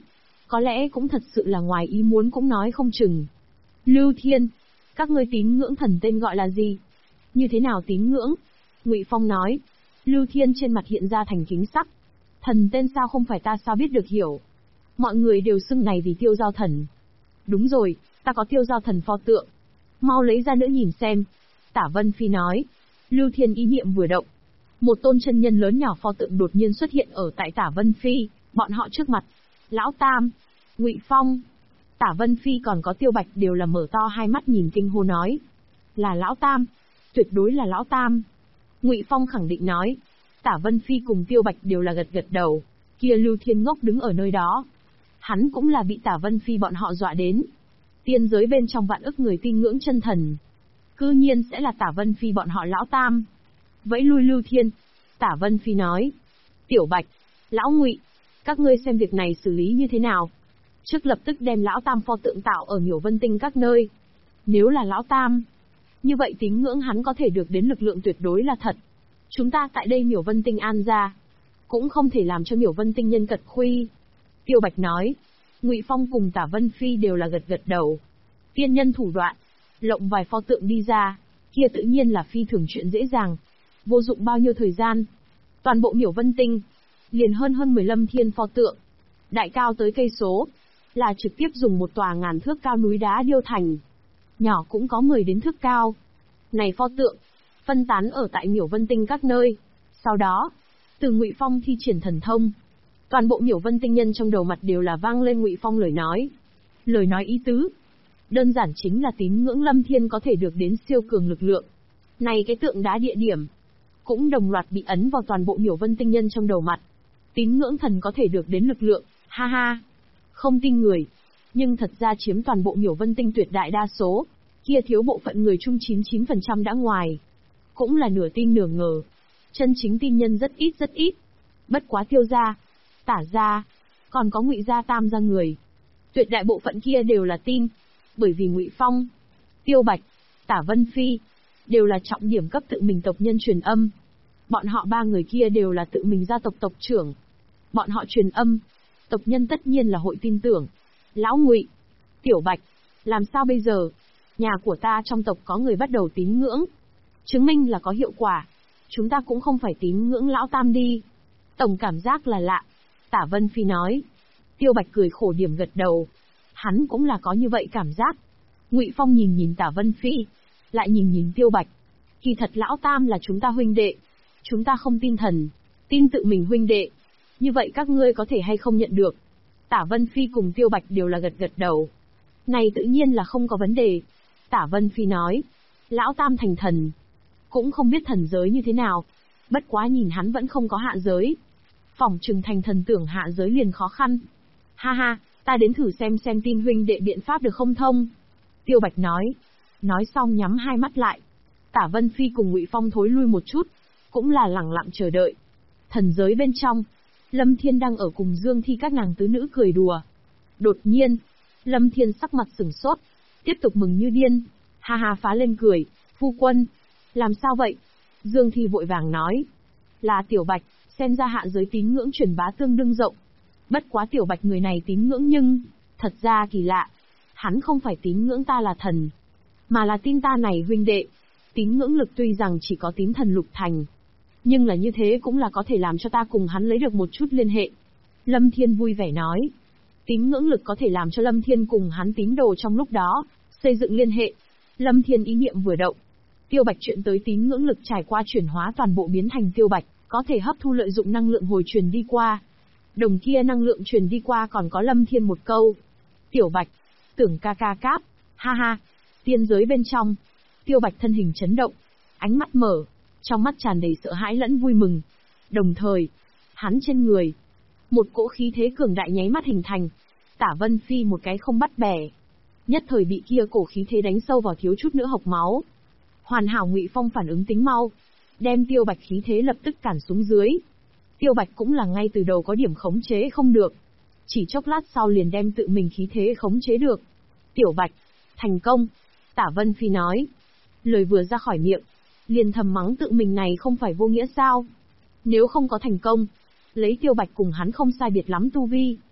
Có lẽ cũng thật sự là ngoài ý muốn cũng nói không chừng. Lưu Thiên, các ngươi tín ngưỡng thần tên gọi là gì? Như thế nào tín ngưỡng? Ngụy Phong nói. Lưu Thiên trên mặt hiện ra thành kính sắc. Thần tên sao không phải ta sao biết được hiểu. Mọi người đều xưng này vì Tiêu Giao Thần. Đúng rồi, ta có Tiêu Giao Thần pho tượng. Mau lấy ra nữa nhìn xem. Tả Vân Phi nói. Lưu Thiên ý niệm vừa động. Một tôn chân nhân lớn nhỏ pho tượng đột nhiên xuất hiện ở tại Tả Vân Phi, bọn họ trước mặt. Lão Tam, Ngụy Phong, Tả Vân Phi còn có Tiêu Bạch đều là mở to hai mắt nhìn kinh hô nói. Là Lão Tam, tuyệt đối là Lão Tam. Ngụy Phong khẳng định nói. Tả Vân Phi cùng Tiêu Bạch đều là gật gật đầu. Kia Lưu Thiên ngốc đứng ở nơi đó. Hắn cũng là bị Tả Vân Phi bọn họ dọa đến. Tiên giới bên trong vạn ức người tin ngưỡng chân thần. Cư nhiên sẽ là Tả Vân Phi bọn họ Lão Tam. Vẫy lui Lưu Thiên. Tả Vân Phi nói. Tiểu Bạch, Lão Ngụy, các ngươi xem việc này xử lý như thế nào. Trước lập tức đem Lão Tam pho tượng tạo ở Miểu Vân Tinh các nơi. Nếu là Lão Tam, như vậy tín ngưỡng hắn có thể được đến lực lượng tuyệt đối là thật. Chúng ta tại đây Miểu Vân Tinh an ra, cũng không thể làm cho Miểu Vân Tinh nhân cật khuy. Tiêu Bạch nói. Ngụy Phong cùng Tả Vân Phi đều là gật gật đầu. Tiên nhân thủ đoạn, lộng vài pho tượng đi ra, kia tự nhiên là phi thường chuyện dễ dàng. Vô dụng bao nhiêu thời gian. Toàn bộ Miểu Vân Tinh, liền hơn 15 thiên pho tượng. Đại cao tới cây số, là trực tiếp dùng một tòa ngàn thước cao núi đá điêu thành. Nhỏ cũng có 10 đến thước cao. Này pho tượng, phân tán ở tại Miểu Vân Tinh các nơi. Sau đó, từ Ngụy Phong thi triển thần thông. Toàn bộ Miểu Vân Tinh nhân trong đầu mặt đều là vang lên Ngụy Phong lời nói. Lời nói ý tứ. Đơn giản chính là tín ngưỡng Lâm Thiên có thể được đến siêu cường lực lượng. Này cái tượng đá địa điểm, cũng đồng loạt bị ấn vào toàn bộ Miểu Vân Tinh nhân trong đầu mặt. Tín ngưỡng thần có thể được đến lực lượng, ha ha. Không tin người, nhưng thật ra chiếm toàn bộ Miểu Vân Tinh tuyệt đại đa số. Kia thiếu bộ phận người chung 99% đã ngoài. Cũng là nửa tin nửa ngờ. Chân chính tin nhân rất ít. Bất quá Tiêu gia, Tả gia, còn có Ngụy gia Tam gia người. Tuyệt đại bộ phận kia đều là tin. Bởi vì Ngụy Phong, Tiêu Bạch, Tả Vân Phi, đều là trọng điểm cấp tự mình tộc nhân truyền âm. Bọn họ ba người kia đều là tự mình gia tộc tộc trưởng. Bọn họ truyền âm, tộc nhân tất nhiên là hội tin tưởng. Lão Ngụy, Tiểu Bạch, làm sao bây giờ? Nhà của ta trong tộc có người bắt đầu tín ngưỡng. Chứng minh là có hiệu quả. Chúng ta cũng không phải tín ngưỡng Lão Tam đi. Tổng cảm giác là lạ. Tả Vân Phi nói. Tiêu Bạch cười khổ điểm gật đầu. Hắn cũng là có như vậy cảm giác. Ngụy Phong nhìn Tả Vân Phi, lại nhìn Tiêu Bạch. Kỳ thật Lão Tam là chúng ta huynh đệ. Chúng ta không tin thần, tin tự mình huynh đệ. Như vậy các ngươi có thể hay không nhận được? Tả Vân Phi cùng Tiêu Bạch đều là gật gật đầu. Này tự nhiên là không có vấn đề. Tả Vân Phi nói. Lão Tam thành thần, cũng không biết thần giới như thế nào. Bất quá nhìn hắn vẫn không có hạ giới. Phỏng chừng thành thần tưởng hạ giới liền khó khăn. Ha ha, ta đến thử xem tin huynh đệ biện pháp được không thông. Tiêu Bạch nói. Nói xong nhắm hai mắt lại. Tả Vân Phi cùng Ngụy Phong thối lui một chút, cũng là lẳng lặng chờ đợi. Thần giới bên trong, Lâm Thiên đang ở cùng Dương Thi các nàng tứ nữ cười đùa. Đột nhiên, Lâm Thiên sắc mặt sửng sốt, tiếp tục mừng như điên, ha ha phá lên cười. Phu quân, làm sao vậy? Dương Thi vội vàng nói. Là Tiểu Bạch, xem ra hạ giới tín ngưỡng truyền bá tương đương rộng. Bất quá Tiểu Bạch người này tín ngưỡng nhưng, thật ra kỳ lạ. Hắn không phải tín ngưỡng ta là thần, mà là tin ta này huynh đệ. Tín ngưỡng lực tuy rằng chỉ có tín thần lục thành, nhưng là như thế cũng là có thể làm cho ta cùng hắn lấy được một chút liên hệ. Lâm Thiên vui vẻ nói. Tín ngưỡng lực có thể làm cho Lâm Thiên cùng hắn tín đồ trong lúc đó xây dựng liên hệ. Lâm Thiên ý niệm vừa động. Tiêu Bạch chuyện tới tín ngưỡng lực trải qua chuyển hóa toàn bộ biến thành Tiêu Bạch, có thể hấp thu lợi dụng năng lượng hồi truyền đi qua. Đồng kia năng lượng truyền đi qua còn có Lâm Thiên một câu. Tiểu Bạch, tưởng ca ca cáp, ha ha. Tiên giới bên trong, Tiêu Bạch thân hình chấn động, ánh mắt mở, trong mắt tràn đầy sợ hãi lẫn vui mừng. Đồng thời, hắn trên người, một cỗ khí thế cường đại nháy mắt hình thành. Tả Vân Phi một cái không bắt bẻ, nhất thời bị kia cổ khí thế đánh sâu vào thiếu chút nữa hộc máu. Hoàn hảo Ngụy Phong phản ứng tính mau, đem Tiêu Bạch khí thế lập tức cản xuống dưới. Tiêu Bạch cũng là ngay từ đầu có điểm khống chế không được, chỉ chốc lát sau liền đem tự mình khí thế khống chế được. Tiểu Bạch, thành công. Tả Vân Phi nói. Lời vừa ra khỏi miệng, liền thầm mắng tự mình này không phải vô nghĩa sao? Nếu không có thành công, lấy Tiêu Bạch cùng hắn không sai biệt lắm tu vi,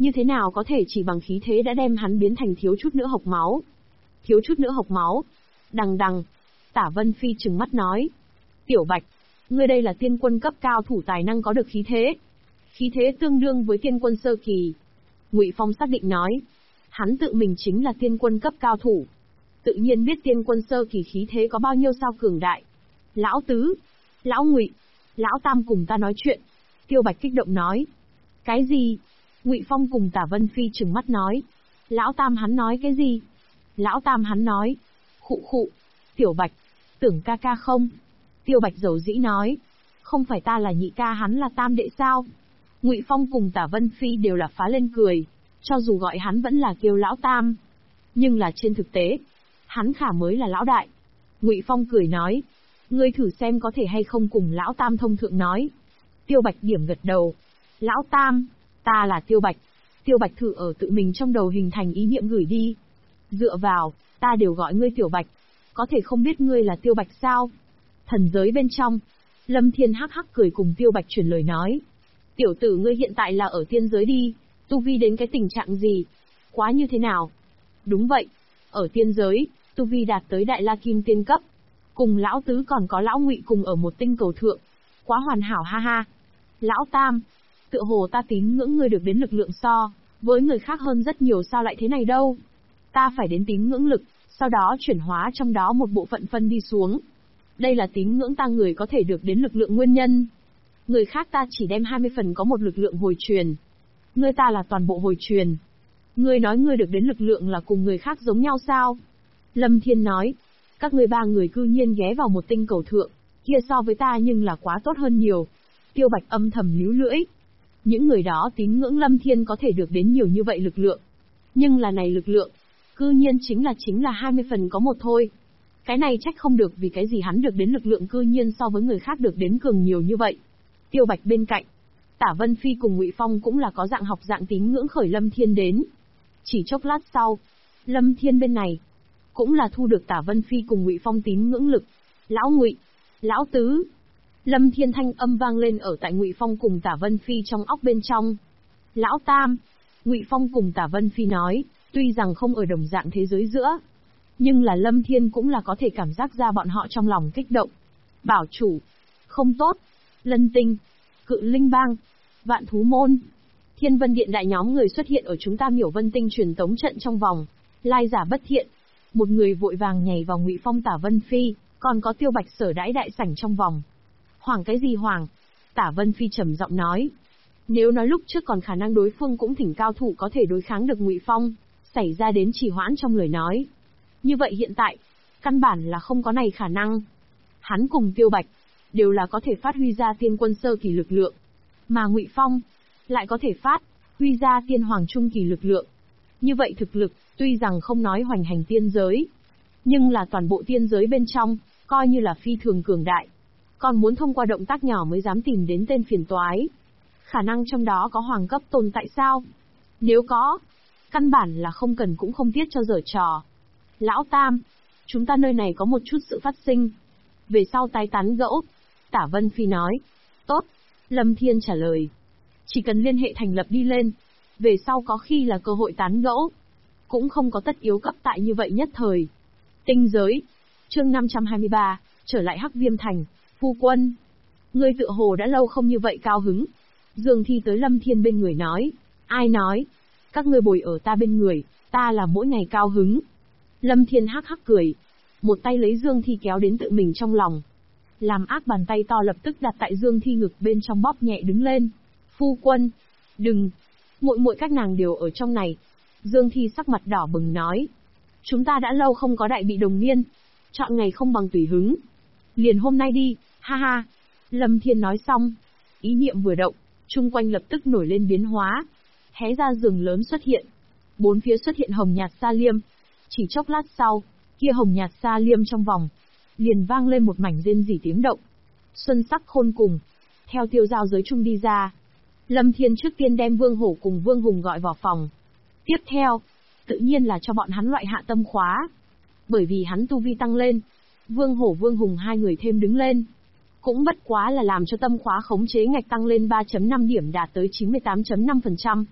Như thế nào có thể chỉ bằng khí thế đã đem hắn biến thành thiếu chút nữa hộc máu? Thiếu chút nữa hộc máu. Đằng đằng. Tả Vân Phi trừng mắt nói. Tiểu Bạch, ngươi đây là tiên quân cấp cao thủ tài năng có được khí thế. Khí thế tương đương với tiên quân sơ kỳ. Ngụy Phong xác định nói. Hắn tự mình chính là tiên quân cấp cao thủ. Tự nhiên biết tiên quân sơ kỳ khí thế có bao nhiêu sao cường đại. Lão Tứ, Lão Ngụy, Lão Tam cùng ta nói chuyện. Tiêu Bạch kích động nói. Cái gì? Ngụy Phong cùng Tả Vân Phi trừng mắt nói. Lão Tam hắn nói cái gì? Lão Tam hắn nói. Khụ khụ. Tiểu Bạch, tưởng ca ca không? Tiêu Bạch dầu dĩ nói. Không phải ta là nhị ca hắn là tam đệ sao? Ngụy Phong cùng Tả Vân Phi đều là phá lên cười. Cho dù gọi hắn vẫn là kêu Lão Tam. Nhưng là trên thực tế, hắn khả mới là Lão Đại. Ngụy Phong cười nói. Ngươi thử xem có thể hay không cùng Lão Tam thông thượng nói. Tiêu Bạch điểm gật đầu. Lão Tam, ta là Tiêu Bạch. Tiêu Bạch thử ở tự mình trong đầu hình thành ý niệm gửi đi. Dựa vào, ta đều gọi ngươi Tiểu Bạch. Có thể không biết ngươi là Tiêu Bạch sao? Thần giới bên trong, Lâm Thiên hắc hắc cười cùng Tiêu Bạch chuyển lời nói. Tiểu tử ngươi hiện tại là ở tiên giới đi, tu vi đến cái tình trạng gì? Quá như thế nào? Đúng vậy, ở tiên giới, tu vi đạt tới Đại La Kim tiên cấp. Cùng Lão Tứ còn có Lão Ngụy cùng ở một tinh cầu thượng. Quá hoàn hảo ha ha. Lão Tam, tựa hồ ta tín ngưỡng ngươi được đến lực lượng so với người khác hơn rất nhiều, sao lại thế này đâu? Ta phải đến tín ngưỡng lực, sau đó chuyển hóa trong đó một bộ phận phân đi xuống. Đây là tín ngưỡng ta người có thể được đến lực lượng nguyên nhân. Người khác ta chỉ đem 20 phần có một lực lượng hồi truyền. Ngươi ta là toàn bộ hồi truyền. Ngươi nói ngươi được đến lực lượng là cùng người khác giống nhau sao? Lâm Thiên nói, các ngươi ba người cư nhiên ghé vào một tinh cầu thượng, kia so với ta nhưng là quá tốt hơn nhiều. Tiêu Bạch âm thầm líu lưỡi. Những người đó tín ngưỡng Lâm Thiên có thể được đến nhiều như vậy lực lượng. Nhưng là này lực lượng, cư nhiên chính là 20 phần có một thôi. Cái này trách không được vì cái gì hắn được đến lực lượng cư nhiên so với người khác được đến cường nhiều như vậy. Tiêu Bạch bên cạnh, Tả Vân Phi cùng Ngụy Phong cũng là có dạng học dạng tín ngưỡng khởi Lâm Thiên đến. Chỉ chốc lát sau, Lâm Thiên bên này cũng là thu được Tả Vân Phi cùng Ngụy Phong tín ngưỡng lực. Lão Ngụy, Lão Tứ. Lâm Thiên thanh âm vang lên ở tại Ngụy Phong cùng Tả Vân Phi trong óc bên trong. Lão Tam, Ngụy Phong cùng Tả Vân Phi nói, tuy rằng không ở đồng dạng thế giới giữa, nhưng là Lâm Thiên cũng là có thể cảm giác ra bọn họ trong lòng kích động. Bảo chủ, không tốt, Lân Tinh, Cự Linh Bang, Vạn Thú Môn, Thiên Vân Điện đại nhóm người xuất hiện ở chúng ta Miểu Vân Tinh truyền tống trận trong vòng, lai giả bất thiện. Một người vội vàng nhảy vào Ngụy Phong Tả Vân Phi, còn có Tiêu Bạch sở đãi đại sảnh trong vòng. Hoảng cái gì hoảng? Tả Vân Phi trầm giọng nói. Nếu nói lúc trước còn khả năng đối phương cũng thỉnh cao thủ có thể đối kháng được Ngụy Phong, xảy ra đến trì hoãn trong lời nói. Như vậy hiện tại, căn bản là không có này khả năng. Hắn cùng Tiêu Bạch, đều là có thể phát huy ra tiên quân sơ kỳ lực lượng. Mà Ngụy Phong, lại có thể phát huy ra tiên hoàng trung kỳ lực lượng. Như vậy thực lực, tuy rằng không nói hoành hành tiên giới, nhưng là toàn bộ tiên giới bên trong, coi như là phi thường cường đại. Còn muốn thông qua động tác nhỏ mới dám tìm đến tên phiền toái. Khả năng trong đó có hoàng cấp tồn tại sao? Nếu có, căn bản là không cần cũng không tiếc cho giở trò. Lão Tam, chúng ta nơi này có một chút sự phát sinh. Về sau tái tán gẫu. Tả Vân Phi nói. Tốt. Lâm Thiên trả lời. Chỉ cần liên hệ thành lập đi lên. Về sau có khi là cơ hội tán gẫu. Cũng không có tất yếu cấp tại như vậy nhất thời. Tinh giới. Chương 523, trở lại Hắc Viêm Thành. Phu quân. Ngươi tựa hồ đã lâu không như vậy cao hứng. Dương Thi tới Lâm Thiên bên người nói. Ai nói? Các ngươi bồi ở ta bên người, ta là mỗi ngày cao hứng. Lâm Thiên hắc hắc cười. Một tay lấy Dương Thi kéo đến tự mình trong lòng. Làm ác bàn tay to lập tức đặt tại Dương Thi ngực bên trong bóp nhẹ đứng lên. Phu quân. Đừng. Muội muội các nàng đều ở trong này. Dương Thi sắc mặt đỏ bừng nói. Chúng ta đã lâu không có đại bị đồng niên. Chọn ngày không bằng tùy hứng. Liền hôm nay đi, ha ha. Lâm Thiên nói xong. Ý niệm vừa động, chung quanh lập tức nổi lên biến hóa. Hé ra giường lớn xuất hiện. Bốn phía xuất hiện hồng nhạt sa liêm. Chỉ chốc lát sau, kia hồng nhạt sa liêm trong vòng, liền vang lên một mảnh rên rỉ tiếng động. Xuân sắc khôn cùng, theo tiêu giao giới trung đi ra. Lâm Thiên trước tiên đem Vương Hổ cùng Vương Hùng gọi vào phòng. Tiếp theo, tự nhiên là cho bọn hắn loại hạ tâm khóa. Bởi vì hắn tu vi tăng lên, Vương Hổ Vương Hùng hai người thêm đứng lên. Cũng bất quá là làm cho tâm khóa khống chế ngạch tăng lên 3.5 điểm đạt tới 98.5%.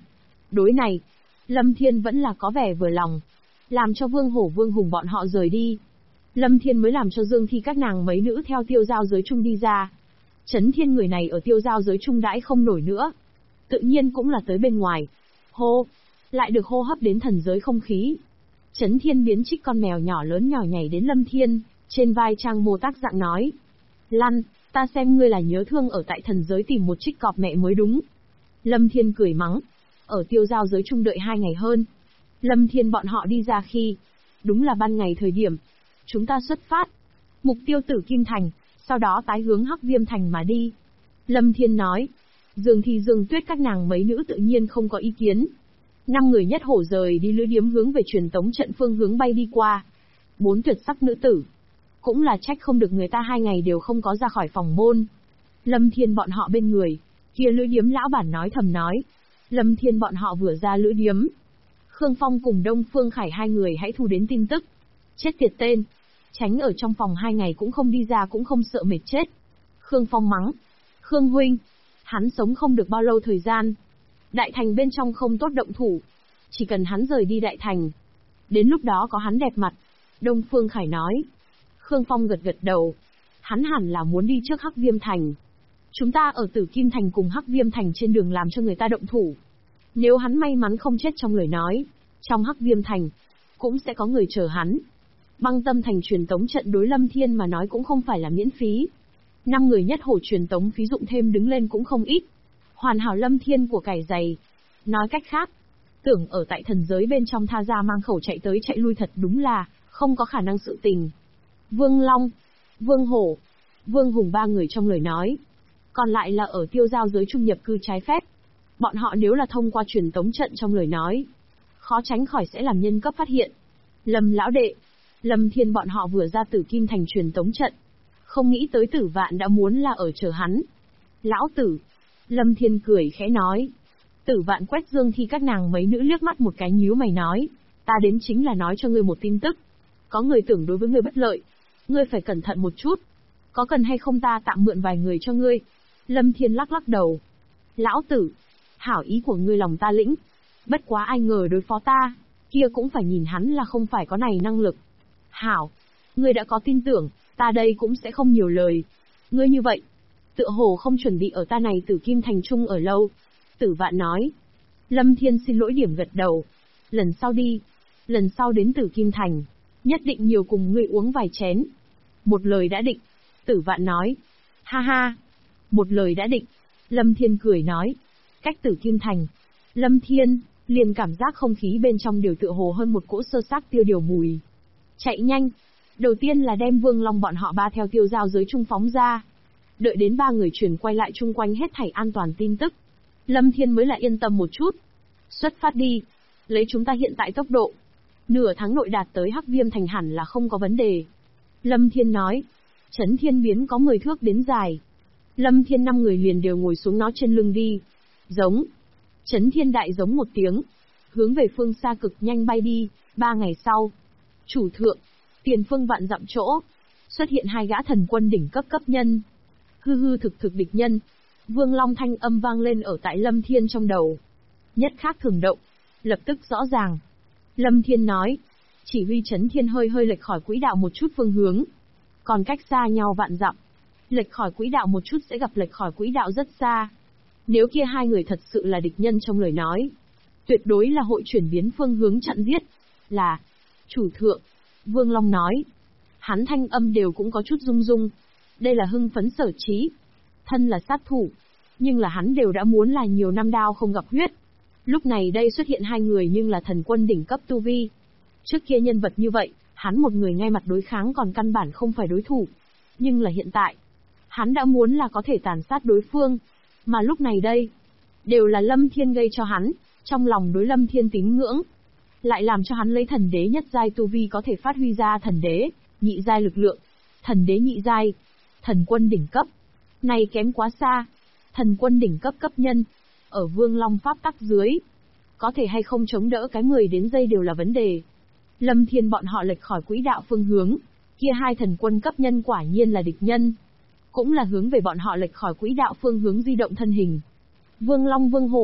Đối này, Lâm Thiên vẫn là có vẻ vừa lòng. Làm cho Vương Hổ Vương Hùng bọn họ rời đi. Lâm Thiên mới làm cho Dương Thi các nàng mấy nữ theo tiêu giao giới chung đi ra. Chấn Thiên người này ở tiêu giao giới chung đãi không nổi nữa. Tự nhiên cũng là tới bên ngoài. Hô! Lại được hô hấp đến thần giới không khí. Chấn Thiên biến trích con mèo nhỏ lớn nhỏ nhảy đến Lâm Thiên, trên vai trang mô tác dạng nói. Lăn, ta xem ngươi là nhớ thương ở tại thần giới tìm một trích cọp mẹ mới đúng. Lâm Thiên cười mắng. Ở tiêu giao giới chung đợi 2 ngày hơn. Lâm Thiên bọn họ đi ra khi, đúng là ban ngày thời điểm. Chúng ta xuất phát. Mục tiêu Tử Kim Thành, sau đó tái hướng Hắc Viêm Thành mà đi. Lâm Thiên nói. Dương Thi Dương Tuyết các nàng mấy nữ tự nhiên không có ý kiến. 5 người nhất hổ rời đi lữ điếm hướng về truyền tống trận phương hướng bay đi qua. 4 tuyệt sắc nữ tử. Cũng là trách không được người ta 2 ngày đều không có ra khỏi phòng môn. Lâm Thiên bọn họ bên người, kia lữ điếm lão bản nói thầm nói. Lâm Thiên bọn họ vừa ra lữ điếm. Khương Phong cùng Đông Phương Khải 2 người hãy thu đến tin tức. Chết tiệt tên. Tránh ở trong phòng 2 ngày cũng không đi ra cũng không sợ mệt chết. Khương Phong mắng. Khương huynh. Hắn sống không được bao lâu thời gian. Đại thành bên trong không tốt động thủ. Chỉ cần hắn rời đi đại thành. Đến lúc đó có hắn đẹp mặt. Đông Phương Khải nói. Khương Phong gật gật đầu. Hắn hẳn là muốn đi trước Hắc Viêm Thành. Chúng ta ở Tử Kim Thành cùng Hắc Viêm Thành trên đường làm cho người ta động thủ. Nếu hắn may mắn không chết trong lời nói, trong Hắc Viêm Thành, cũng sẽ có người chờ hắn. Băng Tâm Thành truyền tống trận đối Lâm Thiên mà nói cũng không phải là miễn phí. 5 người nhất hổ truyền tống phí dụng thêm đứng lên cũng không ít. Hoàn hảo Lâm Thiên của cải dày. Nói cách khác, tưởng ở tại thần giới bên trong tha ra mang khẩu chạy tới chạy lui thật đúng là không có khả năng sự tình. Vương Long, Vương Hổ, Vương Hùng 3 người trong lời nói. Còn lại là ở tiêu giao giới trung nhập cư trái phép. Bọn họ nếu là thông qua truyền tống trận trong lời nói, khó tránh khỏi sẽ làm nhân cấp phát hiện. Lâm lão đệ, Lâm Thiên bọn họ vừa ra Tử Kim Thành truyền tống trận. Không nghĩ tới Tử Vạn đã muốn là ở chờ hắn. Lão tử, Lâm Thiên cười khẽ nói. Tử Vạn quét Dương Thi các nàng mấy nữ liếc mắt một cái nhíu mày nói. Ta đến chính là nói cho ngươi một tin tức. Có người tưởng đối với ngươi bất lợi. Ngươi phải cẩn thận một chút. Có cần hay không ta tạm mượn vài người cho ngươi? Lâm Thiên lắc lắc đầu. Lão tử, hảo ý của ngươi lòng ta lĩnh. Bất quá ai ngờ đối phó ta, kia cũng phải nhìn hắn là không phải có này năng lực. Hảo, ngươi đã có tin tưởng, ta đây cũng sẽ không nhiều lời. Ngươi như vậy, tựa hồ không chuẩn bị ở ta này Tử Kim Thành Trung ở lâu. Tử Vạn nói. Lâm Thiên xin lỗi điểm gật đầu. Lần sau đi, lần sau đến Tử Kim Thành, nhất định nhiều cùng ngươi uống vài chén. Một lời đã định. Tử Vạn nói. Ha ha, một lời đã định. Lâm Thiên cười nói. Cách Tử Kim Thành, Lâm Thiên liền cảm giác không khí bên trong đều tựa hồ hơn một cỗ sơ xác tiêu điều mùi. Chạy nhanh. Đầu tiên là đem Vương Long bọn họ 3 theo tiêu giao giới trung phóng ra. Đợi đến 3 người chuyển quay lại chung quanh hết thảy an toàn tin tức. Lâm Thiên mới là yên tâm một chút. Xuất phát đi. Lấy chúng ta hiện tại tốc độ. Nửa tháng nội đạt tới Hắc Viêm Thành hẳn là không có vấn đề. Lâm Thiên nói. Chấn Thiên biến có 10 thước đến dài. Lâm Thiên 5 người liền đều ngồi xuống nó trên lưng đi. Giống. Chấn Thiên đại giống một tiếng. Hướng về phương xa cực nhanh bay đi. 3 ngày sau. Chủ thượng. Tiền phương vạn dặm chỗ. Xuất hiện 2 gã thần quân đỉnh cấp cấp nhân. Hư hư thực thực địch nhân. Vương Long thanh âm vang lên ở tại Lâm Thiên trong đầu. Nhất khác thường động. Lập tức rõ ràng. Lâm Thiên nói. Chỉ huy Chấn Thiên hơi lệch khỏi quỹ đạo một chút phương hướng. Còn cách xa nhau vạn dặm. Lệch khỏi quỹ đạo một chút sẽ gặp lệch khỏi quỹ đạo rất xa. Nếu kia 2 người thật sự là địch nhân trong lời nói, tuyệt đối là hội chuyển biến phương hướng chặn giết. Là, chủ thượng, Vương Long nói. Hắn thanh âm đều cũng có chút rung rung. Đây là hưng phấn sở trí. Thân là sát thủ, nhưng là hắn đều đã muốn là nhiều năm đao không gặp huyết. Lúc này đây xuất hiện 2 người nhưng là thần quân đỉnh cấp tu vi. Trước kia nhân vật như vậy, hắn một người ngay mặt đối kháng còn căn bản không phải đối thủ. Nhưng là hiện tại, hắn đã muốn là có thể tàn sát đối phương. Mà lúc này đây, đều là Lâm Thiên gây cho hắn, trong lòng đối Lâm Thiên tín ngưỡng. Lại làm cho hắn lấy thần đế nhất giai tu vi có thể phát huy ra thần đế, nhị giai lực lượng. Thần đế nhị giai, thần quân đỉnh cấp. Này kém quá xa. Thần quân đỉnh cấp cấp nhân, ở Vương Long pháp tắc dưới, có thể hay không chống đỡ cái 10 đến giây đều là vấn đề. Lâm Thiên bọn họ lệch khỏi quỹ đạo phương hướng, kia 2 thần quân cấp nhân quả nhiên là địch nhân. Cũng là hướng về bọn họ lệch khỏi quỹ đạo phương hướng di động thân hình. Vương Long Vương Hổ,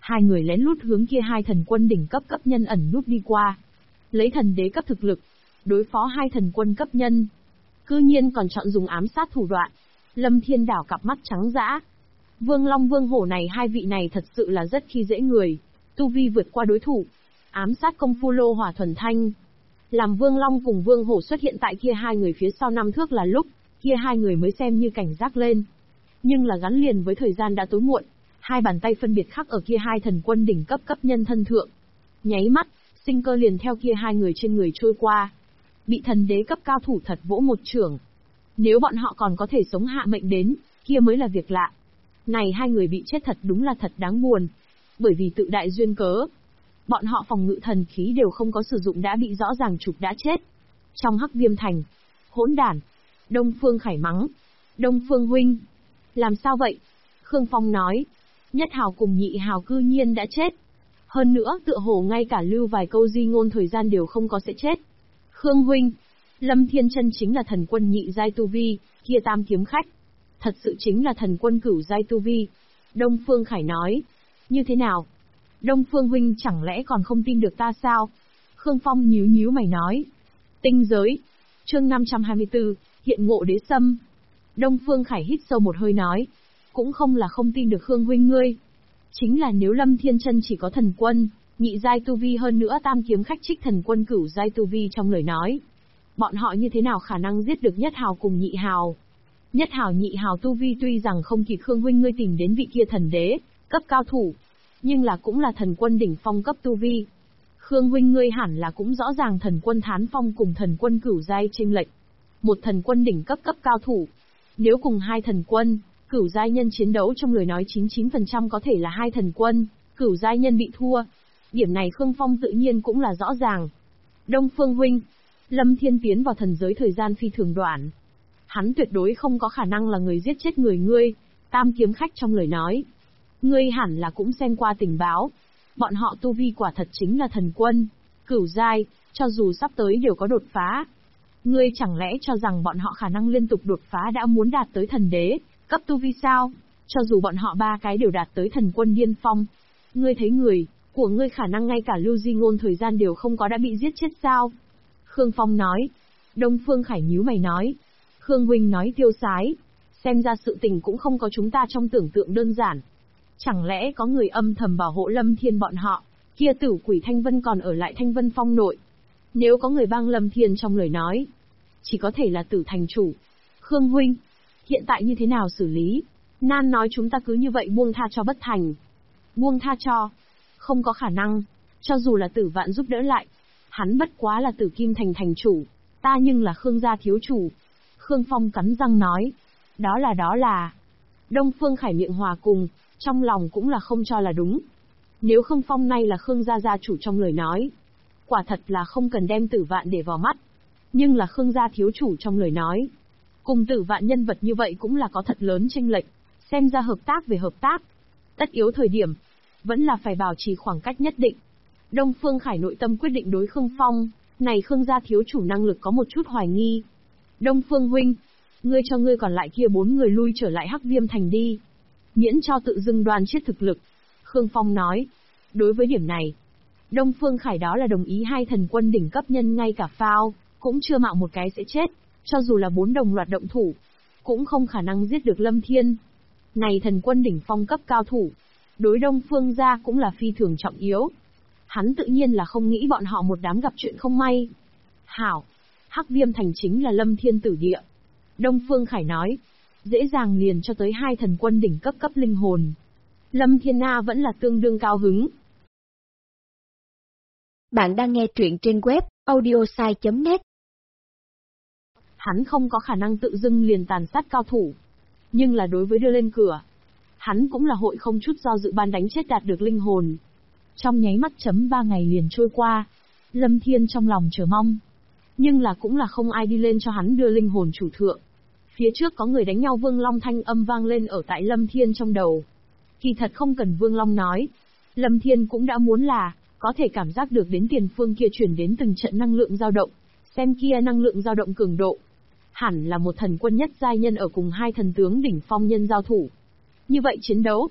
Hai người lén lút hướng kia hai thần quân đỉnh cấp cấp nhân ẩn núp đi qua. Lấy thần đế cấp thực lực, đối phó hai thần quân cấp nhân. Cư nhiên còn chọn dùng ám sát thủ đoạn. Lâm Thiên đảo cặp mắt trắng dã. Vương Long Vương Hổ này, hai vị này thật sự là rất khi dễ người. Tu vi vượt qua đối thủ. Ám sát công phu lô hỏa thuần thanh. Làm Vương Long cùng Vương Hổ xuất hiện tại kia hai người phía sau 5 thước là lúc, kia hai người mới xem như cảnh giác lên. Nhưng là gắn liền với thời gian đã tối muộn, hai bàn tay phân biệt khắc ở kia hai thần quân đỉnh cấp cấp nhân thân thượng. Nháy mắt, sinh cơ liền theo kia hai người trên người trôi qua. Bị thần đế cấp cao thủ thật vỗ một chưởng. Nếu bọn họ còn có thể sống hạ mệnh đến, kia mới là việc lạ. Này hai người bị chết thật đúng là thật đáng buồn. Bởi vì tự đại duyên cớ, bọn họ phòng ngự thần khí đều không có sử dụng đã bị rõ ràng chụp đã chết. Trong Hắc Viêm Thành, hỗn đản. Đông Phương Khải mắng. Đông Phương huynh, làm sao vậy? Khương Phong nói. Nhất hào cùng nhị hào cư nhiên đã chết. Hơn nữa tựa hồ ngay cả lưu vài câu di ngôn thời gian đều không có sẽ chết. Khương huynh, Lâm Thiên chân chính là thần quân nhị giai tu vi, kia tam kiếm khách. Thật sự chính là thần quân cửu giai tu vi. Đông Phương Khải nói. Như thế nào? Đông Phương huynh chẳng lẽ còn không tin được ta sao? Khương Phong nhíu nhíu mày nói. Tinh giới. Chương 524, hiện ngộ đế sâm. Đông Phương Khải hít sâu một hơi nói. Cũng không là không tin được Khương huynh ngươi. Chính là nếu Lâm Thiên chân chỉ có thần quân, nhị giai tu vi hơn nữa tam kiếm khách trích thần quân cửu giai tu vi trong lời nói. Bọn họ như thế nào khả năng giết được nhất hào cùng nhị hào? Nhất hào nhị hào tu vi tuy rằng không kịp Khương huynh ngươi tìm đến vị kia thần đế, cấp cao thủ, nhưng là cũng là thần quân đỉnh phong cấp tu vi. Khương huynh ngươi hẳn là cũng rõ ràng thần quân thán phong cùng thần quân cửu giai chênh lệch. Một thần quân đỉnh cấp cấp cao thủ, nếu cùng hai thần quân, cửu giai nhân chiến đấu trong lời nói 99% có thể là hai thần quân, cửu giai nhân bị thua. Điểm này Khương Phong tự nhiên cũng là rõ ràng. Đông Phương huynh, Lâm Thiên tiến vào thần giới thời gian phi thường đoạn. Hắn tuyệt đối không có khả năng là người giết chết người ngươi, tam kiếm khách trong lời nói. Ngươi hẳn là cũng xem qua tình báo. Bọn họ tu vi quả thật chính là thần quân, cửu giai, cho dù sắp tới đều có đột phá. Ngươi chẳng lẽ cho rằng bọn họ khả năng liên tục đột phá đã muốn đạt tới thần đế, cấp tu vi sao? Cho dù bọn họ ba cái đều đạt tới thần quân điên phong. Ngươi thấy người của ngươi khả năng ngay cả lưu di ngôn thời gian đều không có đã bị giết chết sao? Khương Phong nói. Đông Phương Khải nhíu mày nói. Khương huynh nói tiêu sái. Xem ra sự tình cũng không có chúng ta trong tưởng tượng đơn giản. Chẳng lẽ có người âm thầm bảo hộ Lâm Thiên bọn họ, kia tử quỷ Thanh Vân còn ở lại Thanh Vân Phong nội. Nếu có người bang Lâm Thiên trong lời nói, chỉ có thể là tử thành chủ. Khương huynh, hiện tại như thế nào xử lý? Nan nói chúng ta cứ như vậy buông tha cho bất thành. Buông tha cho? Không có khả năng. Cho dù là Tử Vạn giúp đỡ lại, hắn bất quá là Tử Kim Thành thành chủ, ta nhưng là Khương gia thiếu chủ. Khương Phong cắn răng nói. Đó là. Đông Phương Khải miệng hòa cùng, trong lòng cũng là không cho là đúng. Nếu Khương Phong nay là Khương gia gia chủ trong lời nói, quả thật là không cần đem Tử Vạn để vào mắt. Nhưng là Khương gia thiếu chủ trong lời nói, cùng Tử Vạn nhân vật như vậy cũng là có thật lớn chênh lệch. Xem ra hợp tác về hợp tác, tất yếu thời điểm, vẫn là phải bảo trì khoảng cách nhất định. Đông Phương Khải nội tâm quyết định đối Khương Phong, này Khương gia thiếu chủ năng lực có một chút hoài nghi. Đông Phương huynh, ngươi cho ngươi còn lại kia 4 người lui trở lại Hắc Viêm Thành đi. Miễn cho tự dưng đoan chết thực lực. Khương Phong nói. Đối với điểm này, Đông Phương Khải đó là đồng ý hai thần quân đỉnh cấp nhân ngay cả phao, cũng chưa mạo một cái sẽ chết. Cho dù là 4 đồng loạt động thủ, cũng không khả năng giết được Lâm Thiên. Này thần quân đỉnh phong cấp cao thủ, đối Đông Phương gia cũng là phi thường trọng yếu. Hắn tự nhiên là không nghĩ bọn họ một đám gặp chuyện không may. Hảo, Hắc Viêm Thành chính là Lâm Thiên tử địa. Đông Phương Khải nói, dễ dàng liền cho tới hai thần quân đỉnh cấp cấp linh hồn. Lâm Thiên Na vẫn là tương đương cao hứng. Bạn đang nghe truyện trên web audiosai.net. Hắn không có khả năng tự dưng liền tàn sát cao thủ. Nhưng là đối với đưa lên cửa, hắn cũng là hội không chút do dự ban đánh chết đạt được linh hồn. Trong nháy mắt chấm 3 ngày liền trôi qua, Lâm Thiên trong lòng chờ mong. Nhưng là cũng là không ai đi lên cho hắn đưa linh hồn chủ thượng. Phía trước có người đánh nhau Vương Long thanh âm vang lên ở tại Lâm Thiên trong đầu. Kỳ thật không cần Vương Long nói, Lâm Thiên cũng đã muốn là, có thể cảm giác được đến tiền phương kia chuyển đến từng trận năng lượng dao động, xem kia năng lượng dao động cường độ. Hẳn là một thần quân nhất giai nhân ở cùng hai thần tướng đỉnh phong nhân giao thủ. Như vậy chiến đấu,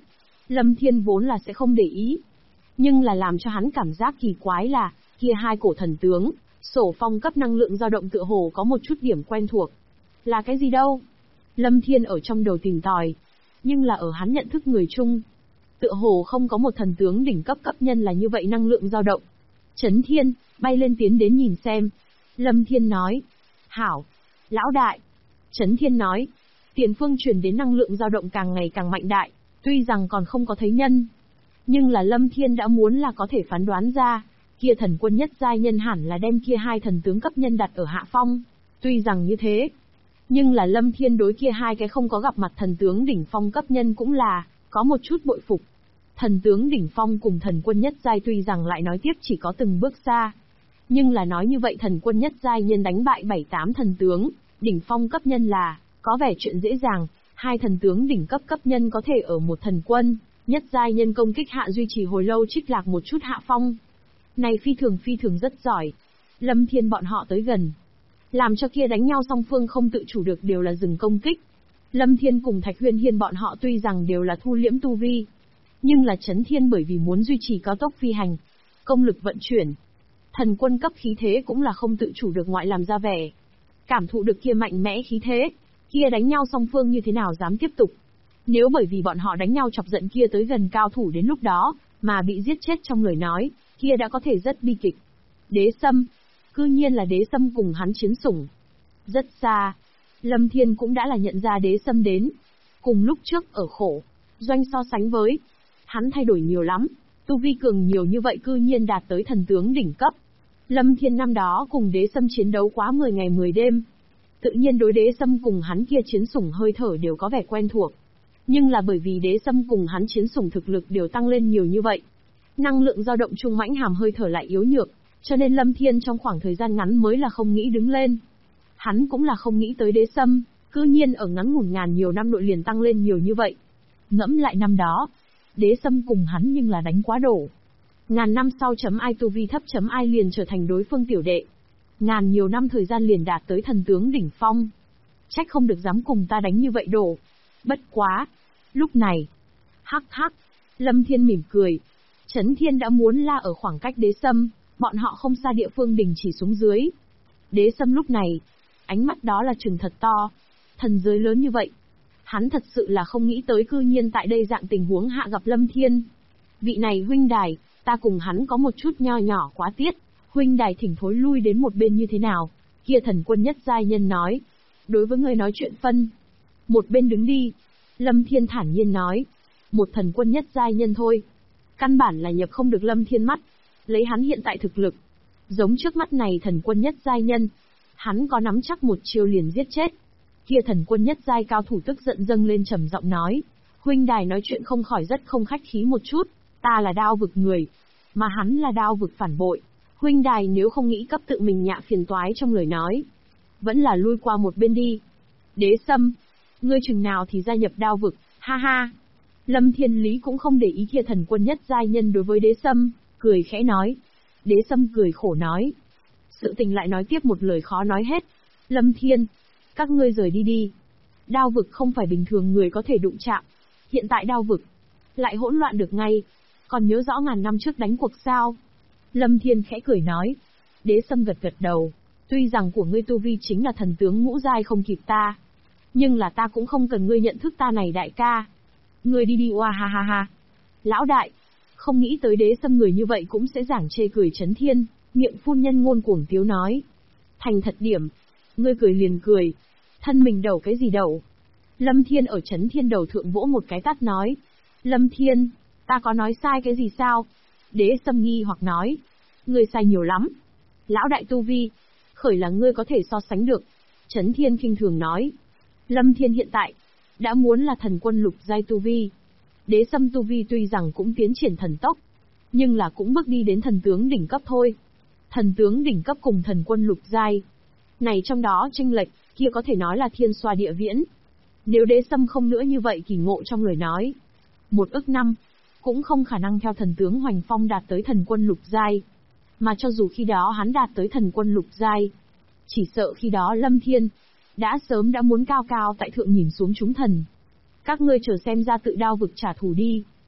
Lâm Thiên vốn là sẽ không để ý. Nhưng là làm cho hắn cảm giác kỳ quái là, kia hai cổ thần tướng, sổ phong cấp năng lượng dao động tựa hồ có một chút điểm quen thuộc. Là cái gì đâu? Lâm Thiên ở trong đầu tìm tòi. Nhưng là ở hắn nhận thức người chung. Tựa hồ không có một thần tướng đỉnh cấp cấp nhân là như vậy năng lượng dao động. Chấn Thiên, bay lên tiến đến nhìn xem. Lâm Thiên nói. Hảo. Lão đại. Chấn Thiên nói. Tiền phương truyền đến năng lượng dao động càng ngày càng mạnh đại, tuy rằng còn không có thấy nhân. Nhưng là Lâm Thiên đã muốn là có thể phán đoán ra, kia thần quân nhất giai nhân hẳn là đem kia hai thần tướng cấp nhân đặt ở hạ phong. Tuy rằng như thế, nhưng là Lâm Thiên đối kia hai cái không có gặp mặt thần tướng đỉnh phong cấp nhân cũng là, có một chút bội phục. Thần tướng đỉnh phong cùng thần quân nhất giai tuy rằng lại nói tiếp chỉ có từng bước xa. Nhưng là nói như vậy thần quân nhất giai nhân đánh bại 7-8 thần tướng, đỉnh phong cấp nhân là, có vẻ chuyện dễ dàng, hai thần tướng đỉnh cấp cấp nhân có thể ở một thần quân, nhất giai nhân công kích hạ duy trì hồi lâu trích lạc một chút hạ phong. Này phi thường rất giỏi. Lâm Thiên bọn họ tới gần, làm cho kia đánh nhau song phương không tự chủ được đều là dừng công kích. Lâm Thiên cùng Thạch Huyên Hiên bọn họ tuy rằng đều là thu liễm tu vi, nhưng là Chấn Thiên bởi vì muốn duy trì cao tốc phi hành, công lực vận chuyển, thần quân cấp khí thế cũng là không tự chủ được ngoại làm ra vẻ. Cảm thụ được kia mạnh mẽ khí thế, kia đánh nhau song phương như thế nào dám tiếp tục. Nếu bởi vì bọn họ đánh nhau chọc giận kia tới gần cao thủ đến lúc đó, mà bị giết chết trong lời nói, kia đã có thể rất bi kịch. Đế Sâm, cư nhiên là Đế Sâm cùng hắn chiến sủng. Rất xa, Lâm Thiên cũng đã là nhận ra Đế Sâm đến. Cùng lúc trước ở khổ, doanh so sánh với, hắn thay đổi nhiều lắm, tu vi cường nhiều như vậy cư nhiên đạt tới thần tướng đỉnh cấp. Lâm Thiên năm đó cùng Đế Sâm chiến đấu quá 10 ngày 10 đêm. Tự nhiên đối Đế Sâm cùng hắn kia chiến sủng hơi thở đều có vẻ quen thuộc. Nhưng là bởi vì Đế Sâm cùng hắn chiến sủng thực lực đều tăng lên nhiều như vậy, năng lượng dao động trung mãnh hàm hơi thở lại yếu nhược, cho nên Lâm Thiên trong khoảng thời gian ngắn mới là không nghĩ đứng lên. Hắn cũng là không nghĩ tới Đế Sâm, cư nhiên ở ngắn ngủn ngàn nhiều năm nội liền tăng lên nhiều như vậy. Ngẫm lại năm đó, Đế Sâm cùng hắn nhưng là đánh quá đổ. Ngàn năm sau ai tu vi thấp ai liền trở thành đối phương tiểu đệ. Ngàn nhiều năm thời gian liền đạt tới thần tướng đỉnh phong. Trách không được dám cùng ta đánh như vậy đổ. Bất quá. Lúc này. Hắc hắc. Lâm Thiên mỉm cười. Chấn Thiên đã muốn la ở khoảng cách Đế Sâm, bọn họ không xa địa phương đình chỉ xuống dưới. Đế Sâm lúc này. Ánh mắt đó là trừng thật to. Thần giới lớn như vậy. Hắn thật sự là không nghĩ tới cư nhiên tại đây dạng tình huống hạ gặp Lâm Thiên. Vị này huynh đài, ta cùng hắn có một chút nho nhỏ quá tiết. Huynh đài thỉnh thối lui đến một bên như thế nào? Kia thần quân nhất giai nhân nói. Đối với người nói chuyện phân. Một bên đứng đi. Lâm Thiên thản nhiên nói. Một thần quân nhất giai nhân thôi. Căn bản là nhập không được Lâm Thiên mắt. Lấy hắn hiện tại thực lực. Giống trước mắt này thần quân nhất giai nhân. Hắn có nắm chắc một chiêu liền giết chết. Kia thần quân nhất giai cao thủ tức giận dâng lên trầm giọng nói. Huynh đài nói chuyện không khỏi rất không khách khí một chút. Ta là đao vực người. Mà hắn là đao vực phản bội. Huynh đài nếu không nghĩ cấp tự mình nhạ phiền toái trong lời nói. Vẫn là lui qua một bên đi. Đế Sâm. Ngươi chừng nào thì gia nhập đao vực, ha ha. Lâm Thiên Lý cũng không để ý kia thần quân nhất giai nhân đối với Đế Sâm, cười khẽ nói. Đế Sâm cười khổ nói. Sự tình lại nói tiếp một lời khó nói hết. Lâm Thiên. Các ngươi rời đi đi. Đao vực không phải bình thường người có thể đụng chạm. Hiện tại đao vực. Lại hỗn loạn được ngay. Còn nhớ rõ ngàn năm trước đánh cuộc sao? Lâm Thiên khẽ cười nói. Đế Sâm gật gật đầu. Tuy rằng của ngươi tu vi chính là thần tướng ngũ giai không kịp ta. Nhưng là ta cũng không cần ngươi nhận thức ta này đại ca. Ngươi đi đi oa ha ha ha. Lão đại. Không nghĩ tới Đế Sâm người như vậy cũng sẽ giảng chê cười Chấn Thiên. Miệng phun nhân ngôn cuồng tiếu nói. Thành thật điểm. Ngươi cười liền cười. Thân mình đầu cái gì đầu? Lâm Thiên ở Chấn Thiên đầu thượng vỗ một cái tát nói. Lâm Thiên, ta có nói sai cái gì sao? Đế Sâm nghi hoặc nói. Ngươi sai nhiều lắm. Lão đại tu vi. Khởi là ngươi có thể so sánh được. Chấn Thiên khinh thường nói. Lâm Thiên hiện tại. Đã muốn là thần quân lục giai tu vi. Đế Sâm tu vi tuy rằng cũng tiến triển thần tốc. Nhưng là cũng bước đi đến thần tướng đỉnh cấp thôi. Thần tướng đỉnh cấp cùng thần quân lục giai. Này trong đó chênh lệch, kia có thể nói là thiên xoa địa viễn. Nếu Đế Sâm không nữa như vậy kỳ ngộ trong lời nói. 1 ức năm. Cũng không khả năng theo thần tướng Hoành Phong đạt tới thần quân lục giai. Mà cho dù khi đó hắn đạt tới thần quân lục giai. Chỉ sợ khi đó Lâm Thiên. Đã sớm đã muốn cao cao tại thượng nhìn xuống chúng thần. Các ngươi chờ xem ra tự đao vực trả thù đi.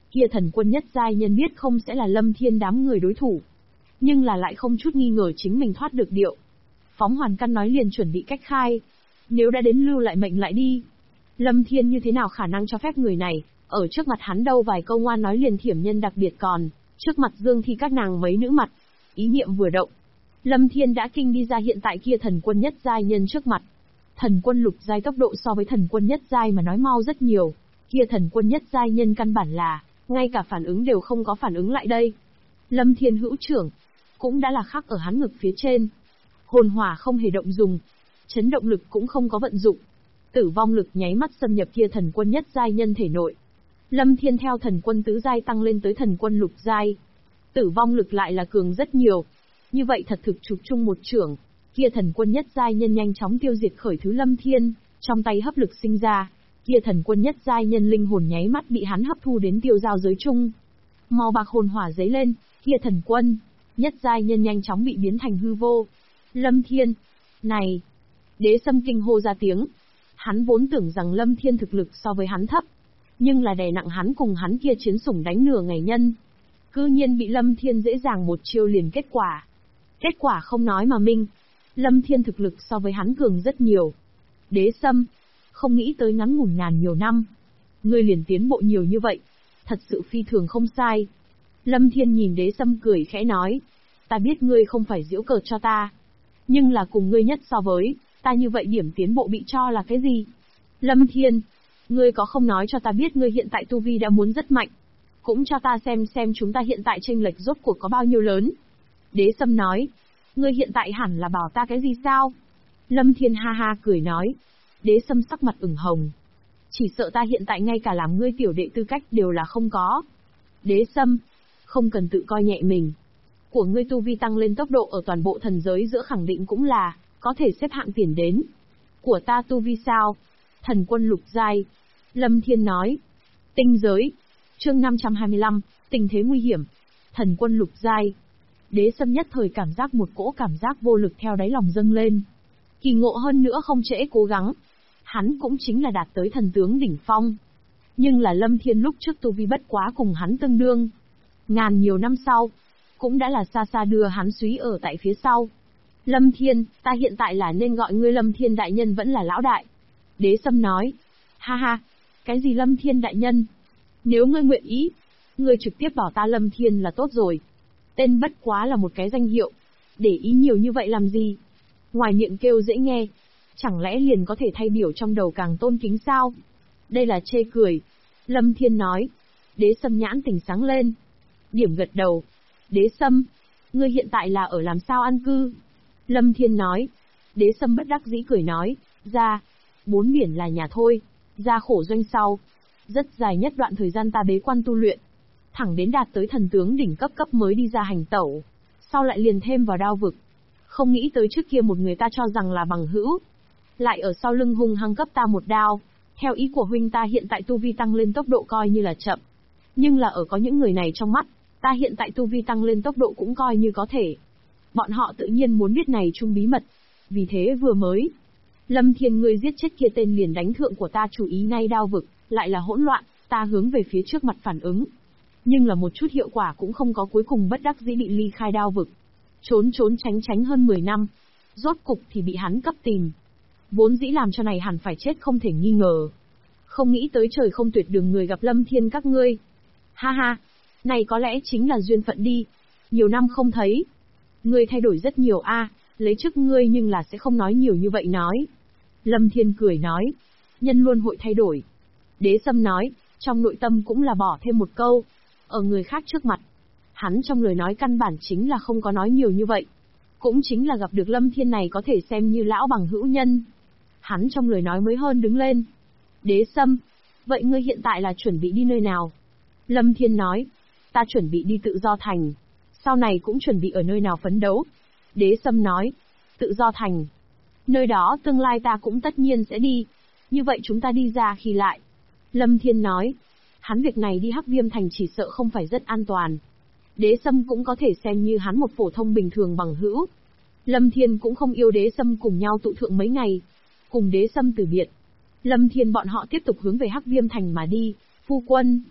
Kia thần quân nhất giai nhân biết không sẽ là Lâm Thiên đám người đối thủ, nhưng là lại không chút nghi ngờ chính mình thoát được điệu. Phóng Hoàn Căn nói liền chuẩn bị cách khai. Nếu đã đến lưu lại mệnh lại đi. Lâm Thiên như thế nào khả năng cho phép người này, ở trước mặt hắn đâu vài câu ngoan nói liền thiểm nhân đặc biệt còn, trước mặt Dương Thi các nàng mấy nữ mặt. Ý niệm vừa động, Lâm Thiên đã kinh đi ra hiện tại kia thần quân nhất giai nhân trước mặt. Thần quân lục giai tốc độ so với thần quân nhất giai mà nói mau rất nhiều, kia thần quân nhất giai nhân căn bản là, ngay cả phản ứng đều không có phản ứng lại đây. Lâm Thiên hữu trưởng, cũng đã là khắc ở hắn ngực phía trên. Hồn hỏa không hề động dùng, chấn động lực cũng không có vận dụng. Tử vong lực nháy mắt xâm nhập kia thần quân nhất giai nhân thể nội. Lâm Thiên theo thần quân tứ giai tăng lên tới thần quân lục giai. Tử vong lực lại là cường rất nhiều. Như vậy thật thực chụp chung một trưởng, kia thần quân nhất giai nhân nhanh chóng tiêu diệt khởi thứ Lâm Thiên, trong tay hấp lực sinh ra, kia thần quân nhất giai nhân linh hồn nháy mắt bị hắn hấp thu đến tiêu giao giới chung. Màu bạc hồn hỏa giấy lên, kia thần quân nhất giai nhân nhanh chóng bị biến thành hư vô. Lâm Thiên, này, Đế Sâm kinh hô ra tiếng. Hắn vốn tưởng rằng Lâm Thiên thực lực so với hắn thấp, nhưng là đè nặng hắn cùng hắn kia chiến sủng đánh nửa ngày nhân, cư nhiên bị Lâm Thiên dễ dàng một chiêu liền kết quả. Kết quả không nói mà minh, Lâm Thiên thực lực so với hắn cường rất nhiều. Đế Sâm, không nghĩ tới ngắn ngủn ngàn nhiều năm, ngươi liền tiến bộ nhiều như vậy, thật sự phi thường không sai. Lâm Thiên nhìn Đế Sâm cười khẽ nói, ta biết ngươi không phải giễu cợt cho ta, nhưng là cùng ngươi nhất so với, ta như vậy điểm tiến bộ bị cho là cái gì? Lâm Thiên, ngươi có không nói cho ta biết ngươi hiện tại tu vi đã muốn rất mạnh, cũng cho ta xem chúng ta hiện tại chênh lệch rốt cuộc có bao nhiêu lớn. Đế Sâm nói, ngươi hiện tại hẳn là bảo ta cái gì sao? Lâm Thiên ha ha cười nói. Đế Sâm sắc mặt ửng hồng. Chỉ sợ ta hiện tại ngay cả làm ngươi tiểu đệ tư cách đều là không có. Đế Sâm, không cần tự coi nhẹ mình. Của ngươi tu vi tăng lên tốc độ ở toàn bộ thần giới giữa khẳng định cũng là, có thể xếp hạng tiền đến. Của ta tu vi sao? Thần quân lục giai. Lâm Thiên nói. Tinh giới. Chương 525, tình thế nguy hiểm. Thần quân lục giai. Đế Sâm nhất thời cảm giác một cỗ cảm giác vô lực theo đáy lòng dâng lên. Kỳ ngộ hơn nữa không trễ cố gắng. Hắn cũng chính là đạt tới thần tướng đỉnh phong. Nhưng là Lâm Thiên lúc trước tu vi bất quá cùng hắn tương đương. Ngàn nhiều năm sau, cũng đã là xa xa đưa hắn súy ở tại phía sau. Lâm Thiên, ta hiện tại là nên gọi ngươi Lâm Thiên đại nhân vẫn là lão đại. Đế Sâm nói. Ha ha, cái gì Lâm Thiên đại nhân? Nếu ngươi nguyện ý, ngươi trực tiếp bảo ta Lâm Thiên là tốt rồi. Tên bất quá là một cái danh hiệu. Để ý nhiều như vậy làm gì? Ngoài miệng kêu dễ nghe, chẳng lẽ liền có thể thay biểu trong đầu càng tôn kính sao? Đây là chê cười. Lâm Thiên nói. Đế Sâm nhãn tỉnh sáng lên. Điểm gật đầu. Đế Sâm, ngươi hiện tại là ở làm sao an cư? Lâm Thiên nói. Đế Sâm bất đắc dĩ cười nói. Ra, 4 biển là nhà thôi. Ra khổ doanh sau. Rất dài nhất đoạn thời gian ta bế quan tu luyện. Thẳng đến đạt tới thần tướng đỉnh cấp mới đi ra hành tẩu. Sau lại liền thêm vào đao vực. Không nghĩ tới trước kia một người ta cho rằng là bằng hữu, lại ở sau lưng hung hăng cấp ta một đao. Theo ý của huynh ta hiện tại tu vi tăng lên tốc độ coi như là chậm. Nhưng là ở có những người này trong mắt, ta hiện tại tu vi tăng lên tốc độ cũng coi như có thể. Bọn họ tự nhiên muốn biết này chung bí mật. Vì thế vừa mới, Lâm Thiên ngươi giết chết kia tên liền đánh thượng của ta chủ ý nay đao vực, lại là hỗn loạn, ta hướng về phía trước mặt phản ứng. Nhưng là một chút hiệu quả cũng không có, cuối cùng bất đắc dĩ bị ly khai đao vực. Trốn tránh hơn 10 năm. Rốt cục thì bị hắn cấp tìm. Vốn dĩ làm cho này hẳn phải chết không thể nghi ngờ. Không nghĩ tới trời không tuyệt đường người gặp Lâm Thiên các ngươi. Ha ha, này có lẽ chính là duyên phận đi. Nhiều năm không thấy. Ngươi thay đổi rất nhiều a, lấy trước ngươi nhưng là sẽ không nói nhiều như vậy nói. Lâm Thiên cười nói. Nhân luôn hội thay đổi. Đế Sâm nói, trong nội tâm cũng là bỏ thêm một câu. Ở người khác trước mặt, hắn trong lời nói căn bản chính là không có nói nhiều như vậy. Cũng chính là gặp được Lâm Thiên này có thể xem như lão bằng hữu nhân. Hắn trong lời nói mới hơn đứng lên. Đế Sâm, vậy ngươi hiện tại là chuẩn bị đi nơi nào? Lâm Thiên nói, ta chuẩn bị đi tự do thành. Sau này cũng chuẩn bị ở nơi nào phấn đấu. Đế Sâm nói, tự do thành. Nơi đó tương lai ta cũng tất nhiên sẽ đi. Như vậy chúng ta đi ra khi lại. Lâm Thiên nói, hắn việc này đi Hắc Viêm thành chỉ sợ không phải rất an toàn. Đế Sâm cũng có thể xem như hắn một phổ thông bình thường bằng hữu. Lâm Thiên cũng không yêu Đế Sâm cùng nhau tụ thượng mấy ngày. Cùng Đế Sâm từ biệt, Lâm Thiên bọn họ tiếp tục hướng về Hắc Viêm thành mà đi. Phu quân,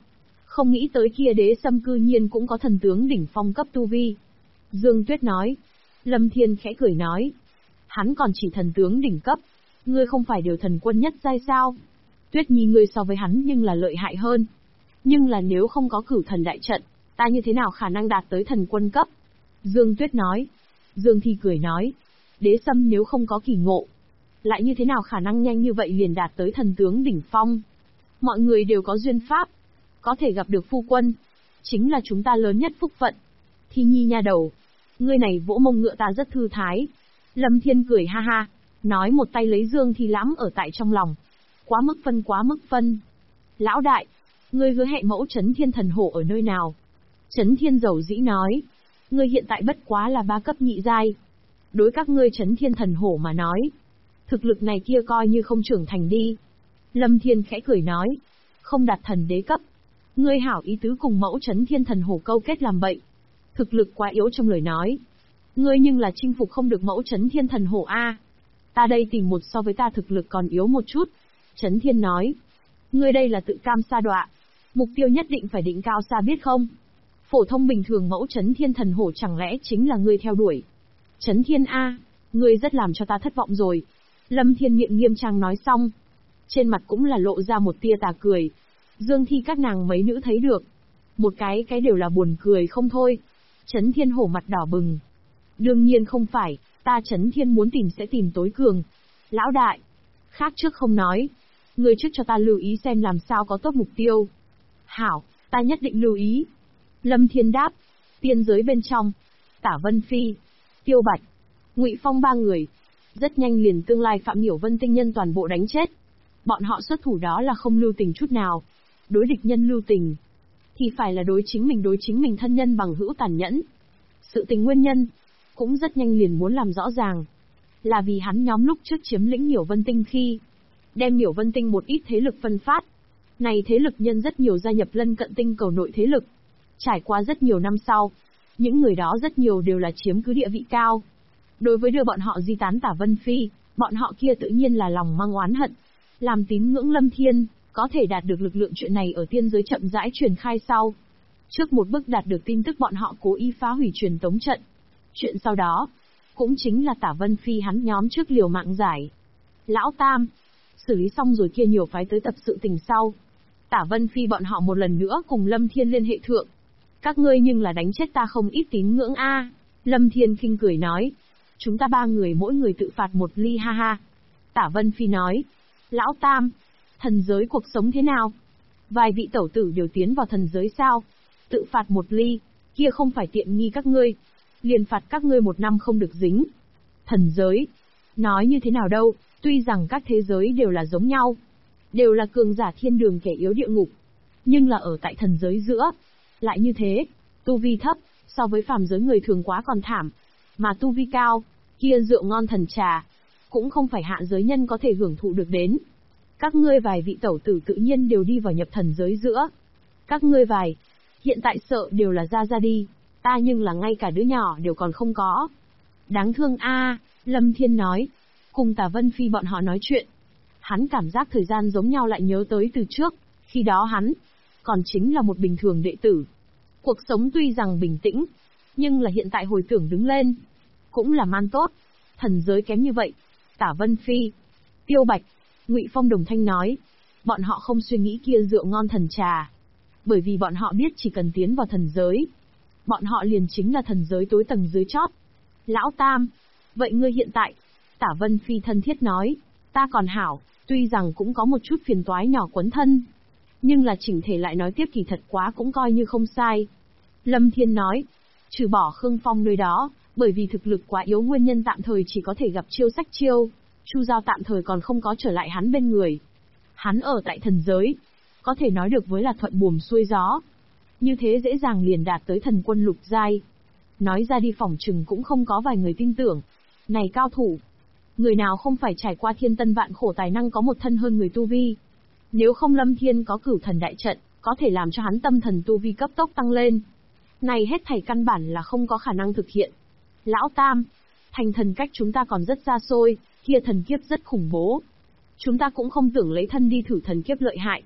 Không nghĩ tới kia Đế Sâm cư nhiên cũng có thần tướng đỉnh phong cấp tu vi. Dương Tuyết nói. Lâm Thiên khẽ cười nói. Hắn còn chỉ thần tướng đỉnh cấp. Ngươi không phải điều thần quân nhất giai sao? Tuyết Nhi ngươi so với hắn nhưng là lợi hại hơn. Nhưng là nếu không có cửu thần đại trận, ta như thế nào khả năng đạt tới thần quân cấp? Dương Tuyết nói. Dương Thi cười nói. Đế Sâm nếu không có kỳ ngộ, lại như thế nào khả năng nhanh như vậy liền đạt tới thần tướng đỉnh phong? Mọi người đều có duyên pháp, có thể gặp được phu quân, chính là chúng ta lớn nhất phúc phận. Thi Nhi nha đầu, ngươi này vỗ mông ngựa ta rất thư thái. Lâm Thiên cười ha ha, nói một tay lấy Dương Thi lãm ở tại trong lòng. Quá mức phân. Lão đại, ngươi hứa hẹn mẫu Chấn Thiên Thần Hổ ở nơi nào? Chấn Thiên dầu dĩ nói. Ngươi hiện tại bất quá là 3 cấp nhị giai. Đối các ngươi Chấn Thiên Thần Hổ mà nói, thực lực này kia coi như không trưởng thành đi. Lâm Thiên khẽ cười nói. Không đạt thần đế cấp. Ngươi hảo ý tứ cùng mẫu Chấn Thiên Thần Hổ câu kết làm bậy. Thực lực quá yếu trong lời nói. Ngươi nhưng là chinh phục không được mẫu Chấn Thiên Thần Hổ a. Ta đây tìm một so với ta thực lực còn yếu một chút. Chấn Thiên nói. Ngươi đây là tự cam sa đọa. Mục tiêu nhất định phải định cao xa biết không? Phổ thông bình thường mẫu Chấn Thiên Thần Hổ chẳng lẽ chính là ngươi theo đuổi? Chấn Thiên a, ngươi rất làm cho ta thất vọng rồi. Lâm Thiên miệng nghiêm trang nói xong. Trên mặt cũng là lộ ra một tia tà cười. Dương Thi các nàng mấy nữ thấy được. Một cái đều là buồn cười không thôi. Chấn Thiên hổ mặt đỏ bừng. Đương nhiên không phải, ta Chấn Thiên muốn tìm sẽ tìm tối cường. Lão đại, khác trước không nói. Người trước cho ta lưu ý xem làm sao có tốt mục tiêu. Hảo, ta nhất định lưu ý. Lâm Thiên đáp. Tiên giới bên trong, Tả Vân Phi, Tiêu Bạch, Ngụy Phong 3 người. Rất nhanh liền tương lai Phạm Hiểu Vân tinh nhân toàn bộ đánh chết. Bọn họ xuất thủ đó là không lưu tình chút nào. Đối địch nhân lưu tình, thì phải là đối chính mình thân nhân bằng hữu tàn nhẫn. Sự tình nguyên nhân, cũng rất nhanh liền muốn làm rõ ràng. Là vì hắn nhóm lúc trước chiếm lĩnh Hiểu Vân Tinh khi, đem Hiểu Vân Tinh một ít thế lực phân phát. Này thế lực nhân rất nhiều gia nhập lân cận tinh cầu nội thế lực. Trải qua rất nhiều năm sau, những người đó rất nhiều đều là chiếm cứ địa vị cao. Đối với đưa bọn họ di tán Tả Vân Phi, bọn họ kia tự nhiên là lòng mang oán hận. Làm tín ngưỡng Lâm Thiên, có thể đạt được lực lượng chuyện này ở tiên giới chậm rãi truyền khai sau. Trước một bước đạt được tin tức bọn họ cố ý phá hủy truyền tống trận. Chuyện sau đó, cũng chính là Tả Vân Phi hắn nhóm trước liều mạng giải. Lão Tam, xử lý xong rồi kia nhiều phái tới tập sự tình sau. Tả Vân Phi bọn họ một lần nữa cùng Lâm Thiên liên hệ thượng. Các ngươi nhưng là đánh chết ta không ít tín ngưỡng a. Lâm Thiên khinh cười nói. Chúng ta 3 người mỗi người tự phạt 1 ly ha ha. Tả Vân Phi nói. Lão Tam, thần giới cuộc sống thế nào? Vài vị tẩu tử đều tiến vào thần giới sao? Tự phạt 1 ly, kia không phải tiện nghi các ngươi. Liền phạt các ngươi 1 năm không được dính. Thần giới, nói như thế nào đâu, tuy rằng các thế giới đều là giống nhau. Đều là cường giả thiên đường kẻ yếu địa ngục. Nhưng là ở tại thần giới giữa, lại như thế, tu vi thấp, so với phàm giới người thường quá còn thảm. Mà tu vi cao, kia rượu ngon thần trà, cũng không phải hạ giới nhân có thể hưởng thụ được đến. Các ngươi vài vị tẩu tử tự nhiên đều đi vào nhập thần giới giữa. Các ngươi vài, hiện tại sợ đều là ra đi, ta nhưng là ngay cả đứa nhỏ đều còn không có. Đáng thương a, Lâm Thiên nói, cùng Tả Vân Phi bọn họ nói chuyện. Hắn cảm giác thời gian giống nhau lại nhớ tới từ trước, khi đó hắn, còn chính là một bình thường đệ tử. Cuộc sống tuy rằng bình tĩnh, nhưng là hiện tại hồi tưởng đứng lên, cũng là man tốt. Thần giới kém như vậy. Tả Vân Phi, Tiêu Bạch, Ngụy Phong đồng thanh nói. Bọn họ không suy nghĩ kia rượu ngon thần trà. Bởi vì bọn họ biết chỉ cần tiến vào thần giới, bọn họ liền chính là thần giới tối tầng dưới chót. Lão Tam, vậy ngươi hiện tại? Tả Vân Phi thân thiết nói. Ta còn hảo, tuy rằng cũng có một chút phiền toái nhỏ quấn thân. Nhưng là chỉnh thể lại nói tiếp kỳ thật quá cũng coi như không sai. Lâm Thiên nói. Trừ bỏ Khương Phong nơi đó, bởi vì thực lực quá yếu nguyên nhân tạm thời chỉ có thể gặp chiêu sách chiêu. Chu Giao tạm thời còn không có trở lại hắn bên người. Hắn ở tại thần giới, có thể nói được với là thuận buồm xuôi gió. Như thế dễ dàng liền đạt tới thần quân lục giai. Nói ra đi phỏng chừng cũng không có vài người tin tưởng. Này cao thủ, người nào không phải trải qua thiên tân vạn khổ tài năng có một thân hơn người tu vi. Nếu không Lâm Thiên có cửu thần đại trận, có thể làm cho hắn tâm thần tu vi cấp tốc tăng lên. Này hết thảy căn bản là không có khả năng thực hiện. Lão Tam, thành thần cách chúng ta còn rất xa xôi, kia thần kiếp rất khủng bố. Chúng ta cũng không tưởng lấy thân đi thử thần kiếp lợi hại.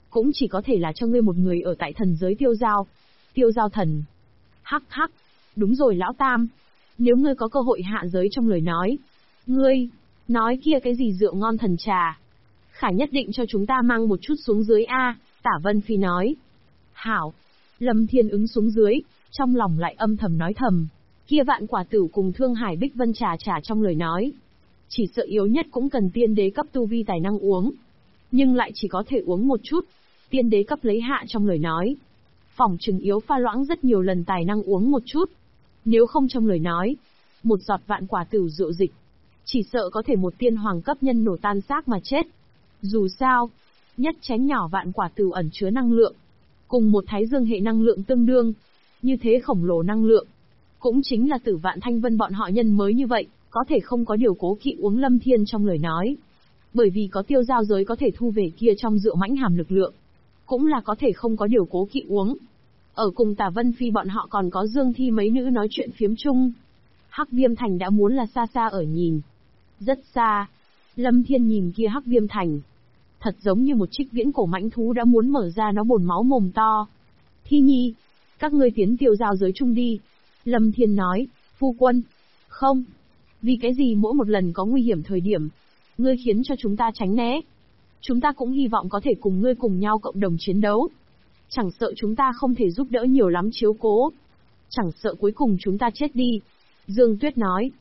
cũng chỉ có thể là cho ngươi một người ở tại thần giới tiêu giao. Tiêu giao thần. Hắc hắc, đúng rồi lão tam. Nếu ngươi có cơ hội hạ giới trong lời nói. Ngươi, nói kia cái gì rượu ngon thần trà. Khả nhất định cho chúng ta mang một chút xuống dưới a, Tả Vân Phi nói. Hảo. Lâm Thiên ứng xuống dưới, trong lòng lại âm thầm nói thầm. Kia vạn quả tử cùng Thương Hải Bích Vân trà trong lời nói. Chỉ sợ yếu nhất cũng cần tiên đế cấp tu vi tài năng uống. Nhưng lại chỉ có thể uống một chút. Tiên đế cấp lấy hạ trong lời nói. Phỏng chừng yếu pha loãng rất nhiều lần tài năng uống một chút. Nếu không trong lời nói, một giọt vạn quả tử rượu dịch, chỉ sợ có thể một tiên hoàng cấp nhân nổ tan xác mà chết. Dù sao, nhất chén nhỏ vạn quả tử ẩn chứa năng lượng, cùng một thái dương hệ năng lượng tương đương, như thế khổng lồ năng lượng. Cũng chính là Tử Vạn Thanh Vân bọn họ nhân mới như vậy, có thể không có điều cố kỵ uống Lâm Thiên trong lời nói. Bởi vì có tiêu giao giới có thể thu về kia trong rượu mãnh hàm lực lượng. Cũng là có thể không có điều cố kỵ uống. Ở cùng Tả Vân Phi bọn họ còn có Dương Thi mấy nữ nói chuyện phiếm chung. Hắc Viêm Thành đã muốn là xa xa ở nhìn. Rất xa. Lâm Thiên nhìn kia Hắc Viêm Thành. Thật giống như một trích viễn cổ mãnh thú đã muốn mở ra nó bồn máu mồm to. Thi Nhi, các ngươi tiến tiêu giao giới chung đi. Lâm Thiên nói, phu quân. Không. Vì cái gì mỗi một lần có nguy hiểm thời điểm, ngươi khiến cho chúng ta tránh né. Chúng ta cũng hy vọng có thể cùng ngươi cùng nhau cộng đồng chiến đấu. Chẳng sợ chúng ta không thể giúp đỡ nhiều lắm chiếu cố. Chẳng sợ cuối cùng chúng ta chết đi. Dương Tuyết nói.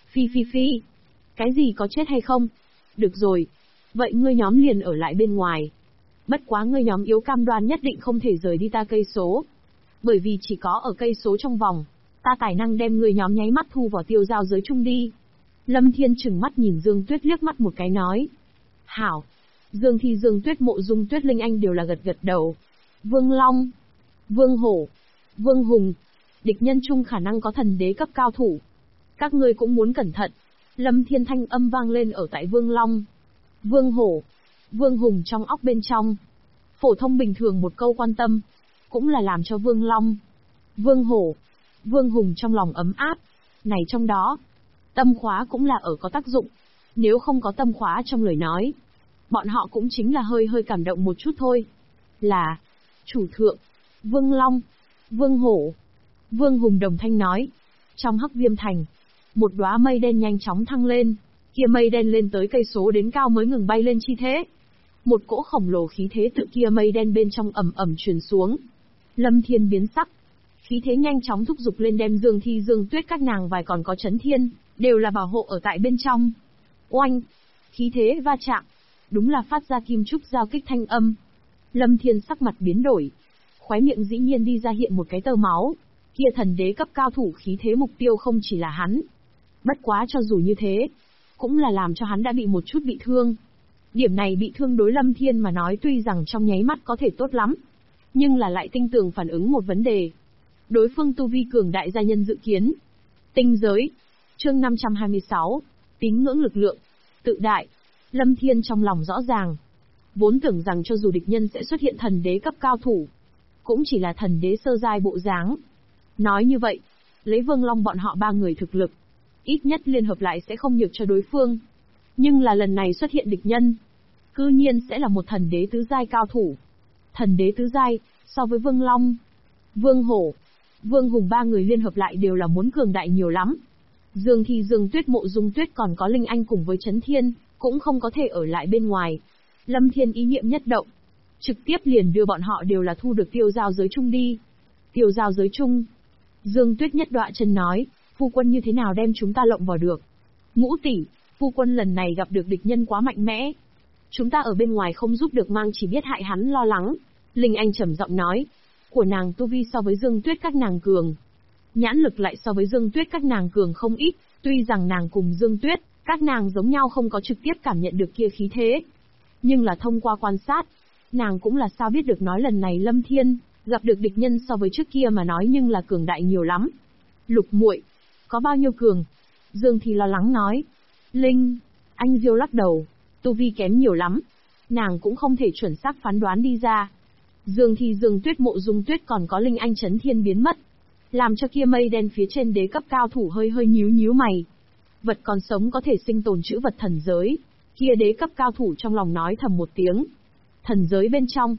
Phi. Cái gì có chết hay không? Được rồi. Vậy ngươi nhóm liền ở lại bên ngoài. Bất quá ngươi nhóm yếu cam đoan nhất định không thể rời đi ta cây số. Bởi vì chỉ có ở cây số trong vòng, ta tài năng đem ngươi nhóm nháy mắt thu vào tiêu giao giới chung đi. Lâm Thiên trừng mắt nhìn Dương Tuyết liếc mắt một cái nói. Hảo. Dương Thi, Dương Tuyết, Mộ Dung Tuyết, Linh Anh đều là gật đầu. Vương Long, Vương Hổ, Vương Hùng, địch nhân chung khả năng có thần đế cấp cao thủ. Các ngươi cũng muốn cẩn thận. Lâm Thiên thanh âm vang lên ở tại Vương Long, Vương Hổ, Vương Hùng trong óc bên trong. Phổ thông bình thường một câu quan tâm, cũng là làm cho Vương Long, Vương Hổ, Vương Hùng trong lòng ấm áp. Này trong đó, tâm khóa cũng là ở có tác dụng. Nếu không có tâm khóa trong lời nói, bọn họ cũng chính là hơi cảm động một chút thôi. Là, chủ thượng, Vương Long, Vương Hổ, Vương Hùng đồng thanh nói. Trong Hắc Viêm Thành, một đóa mây đen nhanh chóng thăng lên, kia mây đen lên tới cây số đến cao mới ngừng bay lên chi thế. Một cỗ khổng lồ khí thế tự kia mây đen bên trong ầm truyền xuống. Lâm Thiên biến sắc, khí thế nhanh chóng thúc giục lên đem Dương Thi, Dương Tuyết các nàng vài còn có Chấn Thiên, đều là bảo hộ ở tại bên trong. Oanh, khí thế va chạm, đúng là phát ra kim trúc giao kích thanh âm. Lâm Thiên sắc mặt biến đổi, khóe miệng dĩ nhiên đi ra hiện một cái tơ máu. Kia thần đế cấp cao thủ khí thế mục tiêu không chỉ là hắn. Bất quá cho dù như thế, cũng là làm cho hắn đã bị một chút bị thương. Điểm này bị thương đối Lâm Thiên mà nói tuy rằng trong nháy mắt có thể tốt lắm, nhưng là lại tinh tường phản ứng một vấn đề. Đối phương tu vi cường đại gia nhân dự kiến. Tinh giới. Chương 526. Tín ngưỡng lực lượng. Tự đại. Lâm Thiên trong lòng rõ ràng. Vốn tưởng rằng cho dù địch nhân sẽ xuất hiện thần đế cấp cao thủ, cũng chỉ là thần đế sơ giai bộ dáng. Nói như vậy, lấy Vương Long bọn họ ba người thực lực, ít nhất liên hợp lại sẽ không nhược cho đối phương. Nhưng là lần này xuất hiện địch nhân, cư nhiên sẽ là một thần đế tứ giai cao thủ. Thần đế tứ giai, so với Vương Long, Vương Hổ, Vương Hùng ba người liên hợp lại đều là muốn cường đại nhiều lắm. Dương Thi, Dương Tuyết, Mộ Dung Tuyết còn có Linh Anh cùng với Chấn Thiên, cũng không có thể ở lại bên ngoài. Lâm Thiên ý niệm nhất động, trực tiếp liền đưa bọn họ đều là thu được tiêu giao giới chung đi. Tiêu giao giới chung. Dương Tuyết nhất đọa chân nói, phu quân như thế nào đem chúng ta lộng vào được? Ngũ tỷ, phu quân lần này gặp được địch nhân quá mạnh mẽ. Chúng ta ở bên ngoài không giúp được mang chỉ biết hại hắn lo lắng. Linh Anh trầm giọng nói, của nàng tu vi so với Dương Tuyết các nàng cường. Nhãn lực lại so với Dương Tuyết các nàng cường không ít, tuy rằng nàng cùng Dương Tuyết, các nàng giống nhau không có trực tiếp cảm nhận được kia khí thế. Nhưng là thông qua quan sát, nàng cũng là sao biết được nói lần này Lâm Thiên gặp được địch nhân so với trước kia mà nói nhưng là cường đại nhiều lắm. Lục muội, có bao nhiêu cường? Dương Thi lo lắng nói. Linh, anh Diêu lắc đầu, tu vi kém nhiều lắm, nàng cũng không thể chuẩn xác phán đoán đi ra. Dương Thi, Dương Tuyết, Mộ Dung Tuyết còn có Linh Anh, Chấn Thiên biến mất, làm cho kia mây đen phía trên đế cấp cao thủ hơi nhíu mày. Vật còn sống có thể sinh tồn chữ vật thần giới, kia đế cấp cao thủ trong lòng nói thầm một tiếng. Thần giới bên trong,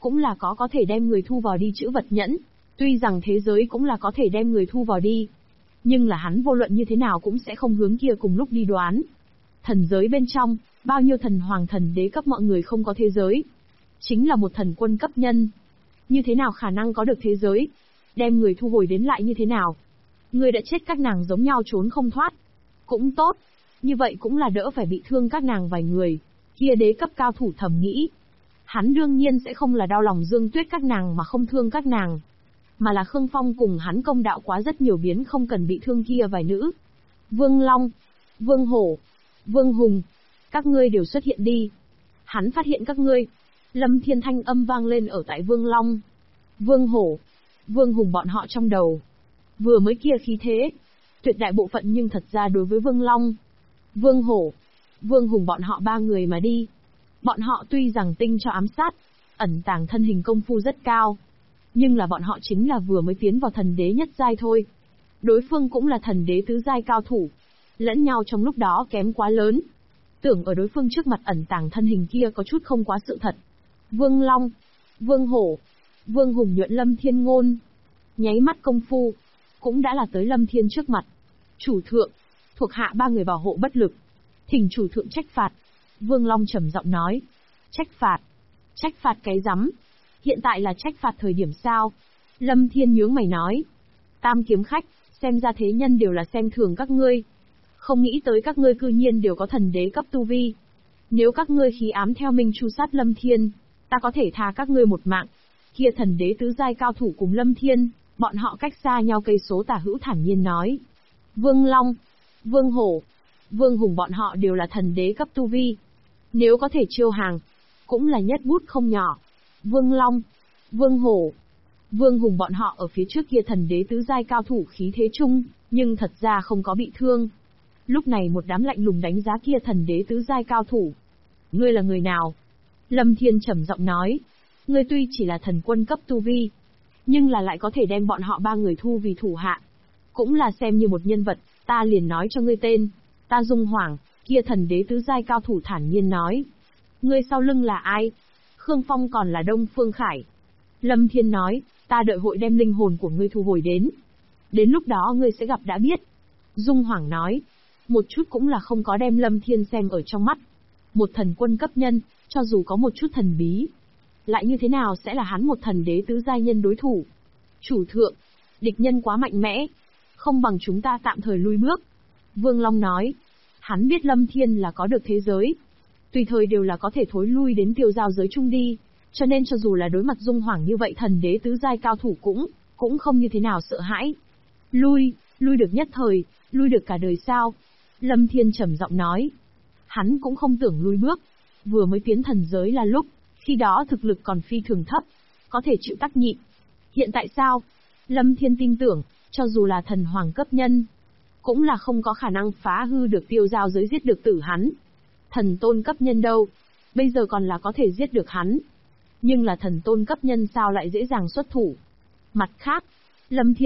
cũng là có thể đem người thu vào đi chữ vật nhẫn. Tuy rằng thế giới cũng là có thể đem người thu vào đi, nhưng là hắn vô luận như thế nào cũng sẽ không hướng kia cùng lúc đi đoán. Thần giới bên trong, bao nhiêu thần hoàng thần đế cấp mọi người không có thế giới. Chính là một thần quân cấp nhân. Như thế nào khả năng có được thế giới? Đem người thu hồi đến lại như thế nào? Người đã chết các nàng giống nhau trốn không thoát. Cũng tốt. Như vậy cũng là đỡ phải bị thương các nàng vài người. Kia đế cấp cao thủ thầm nghĩ. Hắn đương nhiên sẽ không là đau lòng Dương Tuyết các nàng mà không thương các nàng. Mà là Khương Phong cùng hắn công đạo quá rất nhiều biến không cần bị thương kia vài nữ. Vương Long, Vương Hổ, Vương Hùng, các ngươi đều xuất hiện đi. Hắn phát hiện các ngươi. Lâm Thiên thanh âm vang lên ở tại Vương Long, Vương Hổ, Vương Hùng bọn họ trong đầu. Vừa mới kia khí thế, tuyệt đại bộ phận nhưng thật ra đối với Vương Long, Vương Hổ, Vương Hùng bọn họ ba người mà đi. Bọn họ tuy rằng tinh cho ám sát, ẩn tàng thân hình công phu rất cao, nhưng là bọn họ chính là vừa mới tiến vào thần đế nhất giai thôi. Đối phương cũng là thần đế tứ giai cao thủ, lẫn nhau trong lúc đó kém quá lớn. Tưởng ở đối phương trước mặt ẩn tàng thân hình kia có chút không quá sự thật. Vương Long, Vương Hổ, Vương Hùng nhuận Lâm Thiên ngôn. Nháy mắt công phu, cũng đã là tới Lâm Thiên trước mặt. Chủ thượng, thuộc hạ ba người bảo hộ bất lực. Thỉnh chủ thượng trách phạt. Vương Long trầm giọng nói. Trách phạt? Trách phạt cái rắm? Hiện tại là trách phạt thời điểm sao? Lâm Thiên nhướng mày nói. Tam kiếm khách, xem ra thế nhân đều là xem thường các ngươi. Không nghĩ tới các ngươi cư nhiên đều có thần đế cấp tu vi. Nếu các ngươi khí ám theo Minh Chu sát Lâm Thiên, ta có thể tha các ngươi một mạng. Kia thần đế tứ giai cao thủ cùng Lâm Thiên, bọn họ cách xa nhau cây số tả hữu thản nhiên nói. Vương Long, Vương Hổ, Vương Hùng bọn họ đều là thần đế cấp tu vi. Nếu có thể chiêu hàng, cũng là nhất bút không nhỏ. Vương Long, Vương Hổ, Vương Hùng bọn họ ở phía trước kia thần đế tứ giai cao thủ khí thế chung, nhưng thật ra không có bị thương. Lúc này một đám lạnh lùng đánh giá kia thần đế tứ giai cao thủ. Ngươi là người nào? Lâm Thiên trầm giọng nói. Ngươi tuy chỉ là thần quân cấp tu vi, nhưng là lại có thể đem bọn họ ba người thu vì thủ hạ. Cũng là xem như một nhân vật, ta liền nói cho ngươi tên. Ta Dung Hoảng, kia thần đế tứ giai cao thủ thản nhiên nói. Ngươi sau lưng là ai? Khương Phong còn là Đông Phương Khải. Lâm Thiên nói, ta đợi hội đem linh hồn của ngươi thu hồi đến. Đến lúc đó ngươi sẽ gặp đã biết. Dung Hoảng nói, một chút cũng là không có đem Lâm Thiên xem ở trong mắt. Một thần quân cấp nhân, cho dù có một chút thần bí, lại như thế nào sẽ là hắn một thần đế tứ giai nhân đối thủ? Chủ thượng, địch nhân quá mạnh mẽ, không bằng chúng ta tạm thời lui bước. Vương Long nói, hắn biết Lâm Thiên là có được thế giới, tùy thời đều là có thể thối lui đến tiêu giao giới chung đi, cho nên cho dù là đối mặt Dung Hoảng như vậy thần đế tứ giai cao thủ cũng không như thế nào sợ hãi. Lui được nhất thời, lui được cả đời sao? Lâm Thiên trầm giọng nói. Hắn cũng không tưởng lui bước, vừa mới tiến thần giới là lúc, khi đó thực lực còn phi thường thấp, có thể chịu tác nhịn. Hiện tại sao? Lâm Thiên tin tưởng, cho dù là thần hoàng cấp nhân, cũng là không có khả năng phá hư được tiêu giao giới giết được tử hắn. Thần tôn cấp nhân đâu? Bây giờ còn là có thể giết được hắn. Nhưng là thần tôn cấp nhân sao lại dễ dàng xuất thủ? Mặt khác, Lâm Thiên